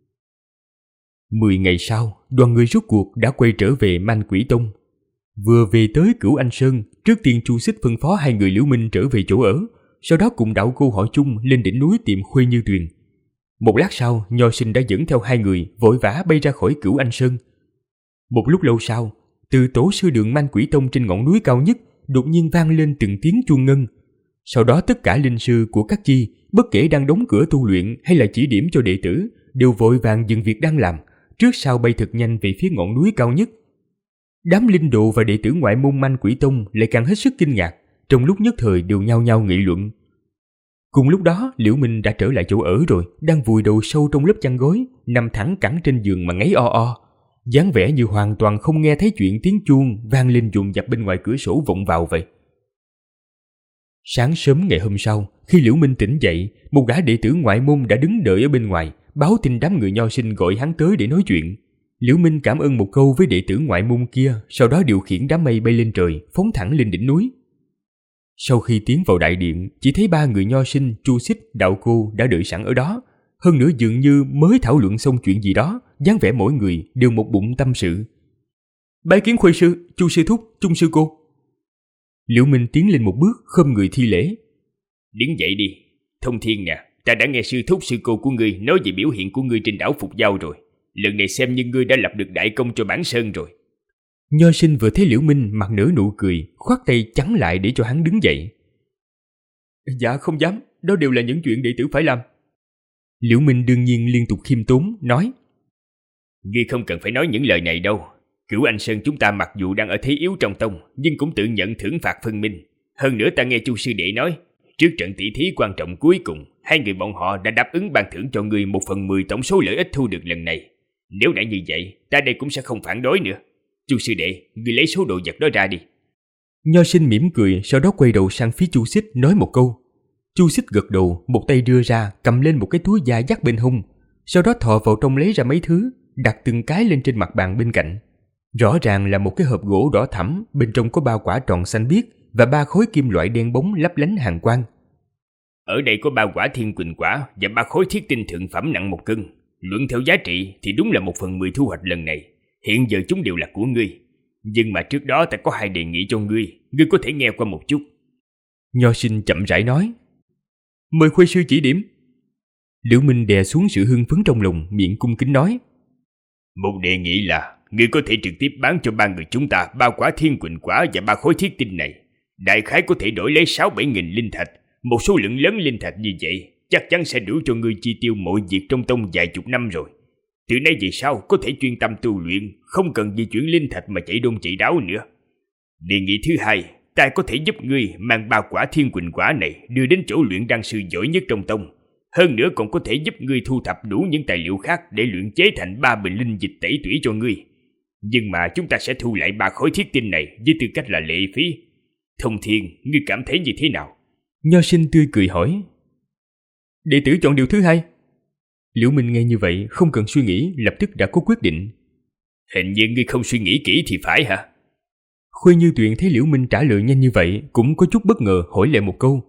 10 ngày sau, đoàn người rốt cuộc đã quay trở về Man Quỷ Tông. Vừa về tới Cửu Anh Sơn, trước tiên Chu Xích phân phó hai người Liễu Minh trở về chỗ ở, sau đó cùng Đạo Cô Hội Chung lên đỉnh núi tìm Khuê Như Tuyền. Một lát sau, Nho Sinh đã dẫn theo hai người vội vã bay ra khỏi Cửu Anh Sơn. Một lúc lâu sau, từ tổ sư đường Man Quỷ Tông trên ngọn núi cao nhất đột nhiên vang lên từng tiếng chuông ngân. Sau đó tất cả linh sư của các chi, bất kể đang đóng cửa tu luyện hay là chỉ điểm cho đệ tử, đều vội vàng dừng việc đang làm, trước sau bay thật nhanh về phía ngọn núi cao nhất. Đám linh đồ và đệ tử ngoại môn Man Quỷ Tông lại càng hết sức kinh ngạc, trong lúc nhất thời đều nhao nhao nghị luận. Cùng lúc đó, Liễu Minh đã trở lại chỗ ở rồi, đang vùi đầu sâu trong lớp chăn gối, nằm thẳng cẳng trên giường mà ngáy o o, dáng vẻ như hoàn toàn không nghe thấy chuyện tiếng chuông vang lên dồn dập bên ngoài cửa sổ vọng vào vậy. Sáng sớm ngày hôm sau, khi Liễu Minh tỉnh dậy, một gã đệ tử ngoại môn đã đứng đợi ở bên ngoài, báo tin đám người Nho Sinh gọi hắn tới để nói chuyện. Liễu Minh cảm ơn một câu với đệ tử ngoại môn kia, sau đó điều khiển đám mây bay lên trời, phóng thẳng lên đỉnh núi. Sau khi tiến vào đại điện, chỉ thấy 3 người Nho Sinh, Chu Xích, Đạo Cô đã đợi sẵn ở đó. Hơn nữa dường như mới thảo luận xong chuyện gì đó, dáng vẻ mỗi người đều một bụng tâm sự. Bái kiến Khuê sư, Chu sư thúc, Trung sư cô. Liễu Minh tiến lên một bước, khom người thi lễ. Đứng dậy đi, Thông Thiên nè, ta đã nghe sư thúc sư cô của ngươi nói về biểu hiện của ngươi trên đảo Phục Giao rồi. Lần này xem như ngươi đã lập được đại công cho bản sơn rồi. Nho Sinh vừa thấy Liễu Minh mặt nở nụ cười, khoát tay chắn lại để cho hắn đứng dậy. Dạ không dám, đó đều là những chuyện đệ tử phải làm. Liễu Minh đương nhiên liên tục khiêm tốn, nói. Ngươi không cần phải nói những lời này đâu. Cửu Anh Sơn chúng ta mặc dù đang ở thế yếu trong tông, nhưng cũng tự nhận thưởng phạt phân minh. Hơn nữa ta nghe Chu sư đệ nói, Trước trận tỷ thí quan trọng cuối cùng, hai người bọn họ đã đáp ứng ban thưởng cho ngươi 1/10 tổng số lợi ích thu được lần này. Nếu đã như vậy, ta đây cũng sẽ không phản đối nữa. Chu sư đệ, ngươi lấy số đồ vật đó ra đi. Nho sinh mỉm cười, sau đó quay đầu sang phía Chu Xích nói một câu. Chu Xích gật đầu, một tay đưa ra, cầm lên một cái túi da dắt bên hông, sau đó thò vào trong lấy ra mấy thứ, đặt từng cái lên trên mặt bàn bên cạnh. Rõ ràng là một cái hộp gỗ đỏ thẫm, bên trong có 3 quả tròn xanh biếc và 3 khối kim loại đen bóng lấp lánh hàn quang. Ở đây có 3 quả thiên quỳnh quả và 3 khối thiết tinh thượng phẩm nặng 1 cân. Luận theo giá trị thì đúng là 1/10 thu hoạch lần này. Hiện giờ chúng đều là của ngươi. Nhưng mà trước đó ta có 2 đề nghị cho ngươi có thể nghe qua một chút. Nho sinh chậm rãi nói. Mời Khuê sư chỉ điểm. Liễu Minh đè xuống sự hưng phấn trong lòng, miệng cung kính nói. Một đề nghị là ngươi có thể trực tiếp bán cho 3 người chúng ta 3 quả thiên quỳnh quả và 3 khối thiết tinh này. Đại khái có thể đổi lấy 6-7 nghìn linh thạch. Một số lượng lớn linh thạch như vậy chắc chắn sẽ đủ cho ngươi chi tiêu mọi việc trong tông vài chục năm rồi. Từ nay về sau có thể chuyên tâm tu luyện, không cần di chuyển linh thạch mà chạy đôn chạy đáo nữa. Đề nghị thứ hai, ta có thể giúp ngươi mang 3 quả thiên quỳnh quả này đưa đến chỗ luyện đan sư giỏi nhất trong tông. Hơn nữa còn có thể giúp ngươi thu thập đủ những tài liệu khác để luyện chế thành 3 bình linh dịch tẩy tủy cho ngươi. Nhưng mà chúng ta sẽ thu lại 3 khối thiết tinh này với tư cách là lệ phí. Thông Thiên, ngươi cảm thấy như thế nào? Nho sinh tươi cười hỏi. Đệ tử chọn điều thứ hai. Liễu Minh nghe như vậy không cần suy nghĩ, lập tức đã có quyết định. Hình như ngươi không suy nghĩ kỹ thì phải hả? Khuê Như Tuyền thấy Liễu Minh trả lời nhanh như vậy cũng có chút bất ngờ, hỏi lại một câu.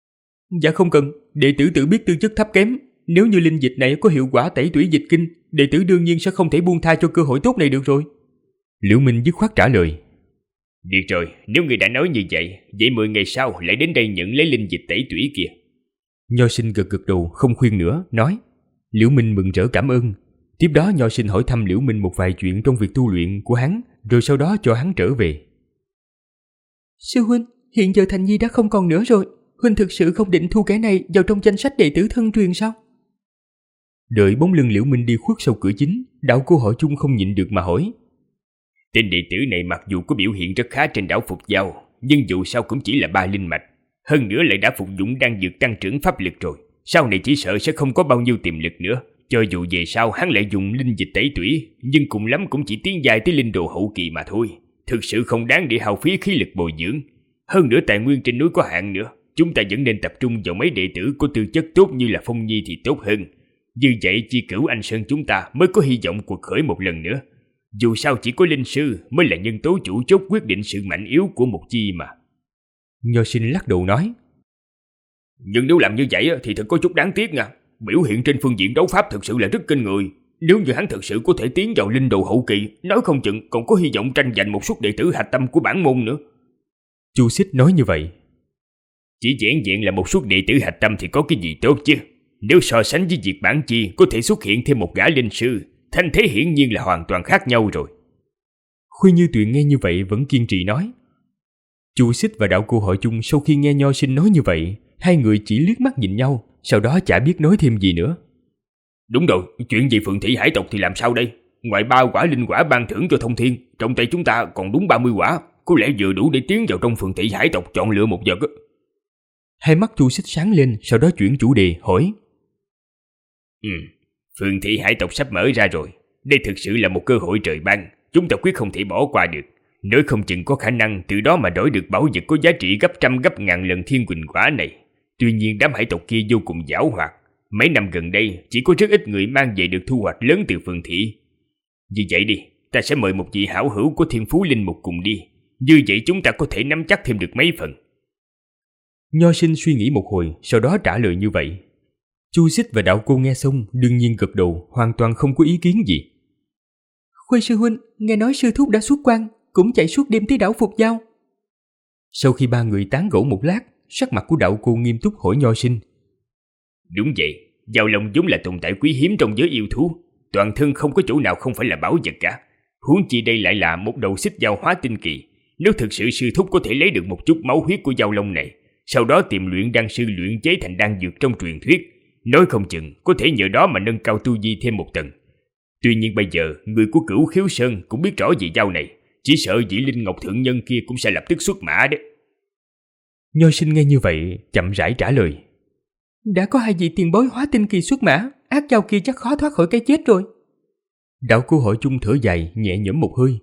Dạ không cần, đệ tử tự biết tư chất thấp kém. Nếu như linh dịch này có hiệu quả tẩy tủy dịch kinh, đệ tử đương nhiên sẽ không thể buông tha cho cơ hội tốt này được rồi. Liễu Minh dứt khoát trả lời. Được rồi, nếu người đã nói như vậy 10 ngày sau lại đến đây nhận lấy linh dịch tẩy tủy kìa. Nho sinh gật gật đầu không khuyên nữa, nói. Liễu Minh mừng rỡ cảm ơn. Tiếp đó Nho sinh hỏi thăm Liễu Minh một vài chuyện trong việc tu luyện của hắn, rồi sau đó cho hắn trở về. Sư huynh, hiện giờ Thành Nhi đã không còn nữa rồi. Huynh thực sự không định thu kẻ này vào trong danh sách đệ tử thân truyền sao? Đợi bóng lưng Liễu Minh đi khuất sau cửa chính, Đạo Cô Họ Chung không nhịn được mà hỏi. Tên đệ tử này mặc dù có biểu hiện rất khá trên đảo Phục Giao, nhưng dù sao cũng chỉ là 3 linh mạch. Hơn nữa lại đã phục dụng đan dược tăng trưởng pháp lực rồi. Sau này chỉ sợ sẽ không có bao nhiêu tiềm lực nữa. Cho dù về sau hắn lại dùng linh dịch tẩy tủy, nhưng cùng lắm cũng chỉ tiến dài tới linh đồ hậu kỳ mà thôi. Thực sự không đáng để hao phí khí lực bồi dưỡng. Hơn nữa tài nguyên trên núi có hạn nữa. Chúng ta vẫn nên tập trung vào mấy đệ tử có tư chất tốt như là Phong Nhi thì tốt hơn. Như vậy Chi Cửu Anh Sơn chúng ta mới có hy vọng cuộc khởi một lần nữa. Dù sao chỉ có linh sư mới là nhân tố chủ chốt quyết định sự mạnh yếu của một chi mà. Nho sinh lắc đầu nói. Nhưng nếu làm như vậy thì thật có chút đáng tiếc nha. Biểu hiện trên phương diện đấu pháp thực sự là rất kinh người. Nếu như hắn thực sự có thể tiến vào linh đồ hậu kỳ, nói không chừng còn có hy vọng tranh giành một suất đệ tử hạch tâm của bản môn nữa. Chu Xích nói như vậy. Chỉ vẹn vẹn là một suất đệ tử hạch tâm thì có cái gì tốt chứ? Nếu so sánh với việc bản chi có thể xuất hiện thêm một gã linh sư, thanh thế hiển nhiên là hoàn toàn khác nhau rồi. Khuê Như Tuyền nghe như vậy vẫn kiên trì nói. Chu Xích và Đạo Cô Họ Chung sau khi nghe Nho sinh nói như vậy, hai người chỉ liếc mắt nhìn nhau, sau đó chả biết nói thêm gì nữa. Đúng rồi, chuyện gì Phượng Thị Hải tộc thì làm sao đây? Ngoài 3 quả linh quả ban thưởng cho Thông Thiên, trong tay chúng ta còn đúng 30 quả, có lẽ vừa đủ để tiến vào trong Phượng Thị Hải tộc chọn lựa một vật. Hai mắt Chu Xích sáng lên, sau đó chuyển chủ đề hỏi. Phượng Thị Hải tộc sắp mở ra rồi. Đây thực sự là một cơ hội trời ban, chúng ta quyết không thể bỏ qua được. Nói không chừng có khả năng từ đó mà đổi được bảo vật có giá trị gấp trăm gấp ngàn lần thiên quỳnh quả này. Tuy nhiên đám hải tộc kia vô cùng giảo hoạt. Mấy năm gần đây chỉ có rất ít người mang về được thu hoạch lớn từ Phượng Thị. Vì vậy đi, ta sẽ mời một vị hảo hữu của Thiên Phú Linh Mục cùng đi. Như vậy chúng ta có thể nắm chắc thêm được mấy phần. Nho sinh suy nghĩ một hồi, sau đó trả lời như vậy. Chu Xích và Đạo Cô nghe xong đương nhiên gật đầu, hoàn toàn không có ý kiến gì. Khuê sư huynh, nghe nói sư thúc đã xuất quan, cũng chạy suốt đêm tới đảo Phục Giao. Sau khi ba người tán gẫu một lát, sắc mặt của Đạo Cô nghiêm túc hỏi Nho sinh. Đúng vậy, Giao Long vốn là tồn tại quý hiếm trong giới yêu thú, toàn thân không có chỗ nào không phải là bảo vật cả. Huống chi đây lại là một đầu xích giao hóa tinh kỳ. Nếu thực sự sư thúc có thể lấy được một chút máu huyết của Giao Long này, sau đó tìm luyện đan sư luyện chế thành đan dược trong truyền thuyết, nói không chừng có thể nhờ đó mà nâng cao tu vi thêm một tầng. Tuy nhiên bây giờ người của Cửu Khiếu Sơn cũng biết rõ về Giao này, chỉ sợ vị Linh Ngọc thượng nhân kia cũng sẽ lập tức xuất mã đấy. Nho Sinh nghe như vậy, chậm rãi trả lời. Đã có 2 vị tiền bối hóa tinh kỳ xuất mã, ác giao kia chắc khó thoát khỏi cái chết rồi. Đạo Cô Hội Chung thở dài, nhẹ nhõm một hơi.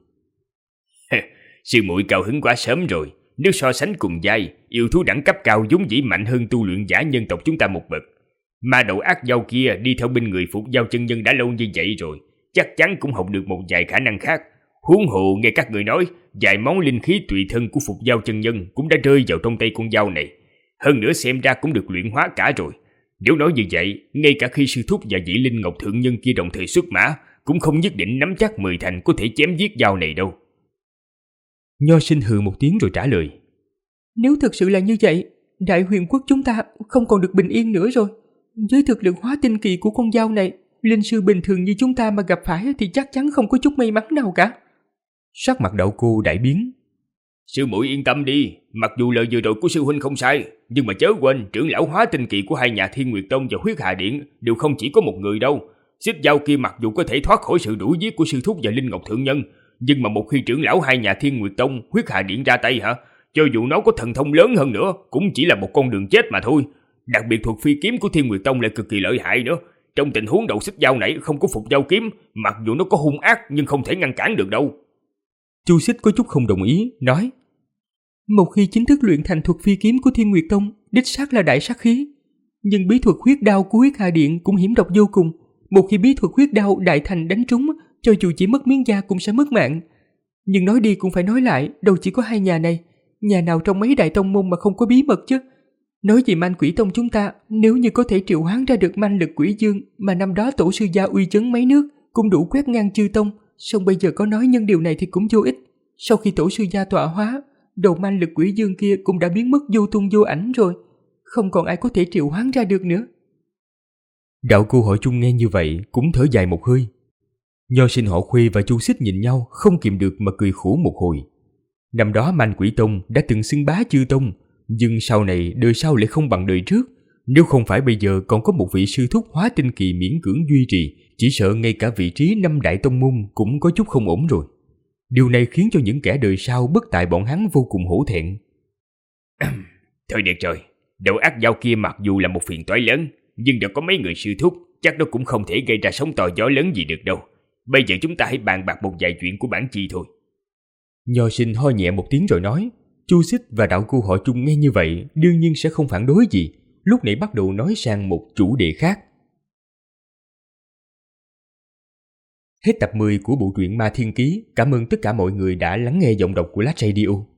Sư muội cao hứng quá sớm rồi. Nếu so sánh cùng giai, yêu thú đẳng cấp cao vốn dĩ mạnh hơn tu luyện giả nhân tộc chúng ta một bậc. Ma đầu ác giao kia đi theo bên người Phục Giao chân nhân đã lâu như vậy rồi, chắc chắn cũng học được một vài khả năng khác. Huống hồ nghe các người nói, vài món linh khí tùy thân của Phục Giao chân nhân cũng đã rơi vào trong tay con dao này. Hơn nữa xem ra cũng được luyện hóa cả rồi. Nếu nói như vậy, ngay cả khi sư thúc và vị Linh Ngọc thượng nhân kia đồng thời xuất mã, cũng không nhất định nắm chắc 10 thành có thể chém giết dao này đâu. Nho Sinh hừ một tiếng rồi trả lời. Nếu thực sự là như vậy, Đại Huyền quốc chúng ta không còn được bình yên nữa rồi. Với thực lực hóa tinh kỳ của con dao này, linh sư bình thường như chúng ta mà gặp phải thì chắc chắn không có chút may mắn nào cả. Sắc mặt Đạo Cô đại biến. Sư muội yên tâm đi, mặc dù lời vừa rồi của sư huynh không sai, nhưng mà chớ quên trưởng lão hóa tinh kỳ của hai nhà Thiên Nguyệt Tông và Huyết Hà Điện đều không chỉ có một người đâu. Xích dao kia mặc dù có thể thoát khỏi sự đuổi giết của sư thúc và Linh Ngọc thượng nhân, nhưng mà một khi trưởng lão hai nhà Thiên Nguyệt Tông, Huyết Hà Điện ra tay cho dù nó có thần thông lớn hơn nữa, cũng chỉ là một con đường chết mà thôi. Đặc biệt thuật phi kiếm của Thiên Nguyệt Tông lại cực kỳ lợi hại nữa. Trong tình huống đầu xích dao này không có Phục Giao kiếm, mặc dù nó có hung ác nhưng không thể ngăn cản được đâu. Chu Xích có chút không đồng ý, nói: Một khi chính thức luyện thành thuật phi kiếm của Thiên Nguyệt Tông, đích xác là đại sát khí. Nhưng bí thuật huyết đao của Huyết Hà Điện cũng hiểm độc vô cùng. Một khi bí thuật huyết đao đại thành đánh trúng, cho dù chỉ mất miếng da cũng sẽ mất mạng. Nhưng nói đi cũng phải nói lại, đâu chỉ có hai nhà này. Nhà nào trong mấy đại tông môn mà không có bí mật chứ? Nói về Manh Quỷ Tông chúng ta, nếu như có thể triệu hoán ra được manh lực quỷ dương mà năm đó tổ sư gia uy chấn mấy nước, cũng đủ quét ngang chư tông. Song bây giờ có nói nhân điều này thì cũng vô ích. Sau khi tổ sư gia tọa hóa, đầu manh lực quỷ dương kia cũng đã biến mất vô tung vô ảnh rồi. Không còn ai có thể triệu hoán ra được nữa. Đạo Cô Hội Chung nghe như vậy cũng thở dài một hơi. Nho Sinh họ Khuê và Chu Xích nhìn nhau không kìm được mà cười khổ một hồi. Năm đó Manh Quỷ Tông đã từng xưng bá chư tông, nhưng sau này đời sau lại không bằng đời trước. Nếu không phải bây giờ còn có một vị sư thúc hóa tinh kỳ miễn cưỡng duy trì, chỉ sợ ngay cả vị trí 5 đại tông môn cũng có chút không ổn rồi. Điều này khiến cho những kẻ đời sau bất tại bọn hắn vô cùng hổ thẹn. Thôi được rồi, đầu ác dao kia mặc dù là một phiền toái lớn, nhưng đã có mấy người sư thúc, chắc nó cũng không thể gây ra sóng to gió lớn gì được đâu. Bây giờ chúng ta hãy bàn bạc một vài chuyện của bản chi thôi. Nho Sinh ho nhẹ một tiếng rồi nói. Chu Xích và Đạo Cô Hội Chung nghe như vậy đương nhiên sẽ không phản đối gì, lúc nãy bắt đầu nói sang một chủ đề khác. Hết tập 10 của bộ truyện Ma Thiên Ký. Cảm ơn tất cả mọi người đã lắng nghe giọng đọc của Lát Radio.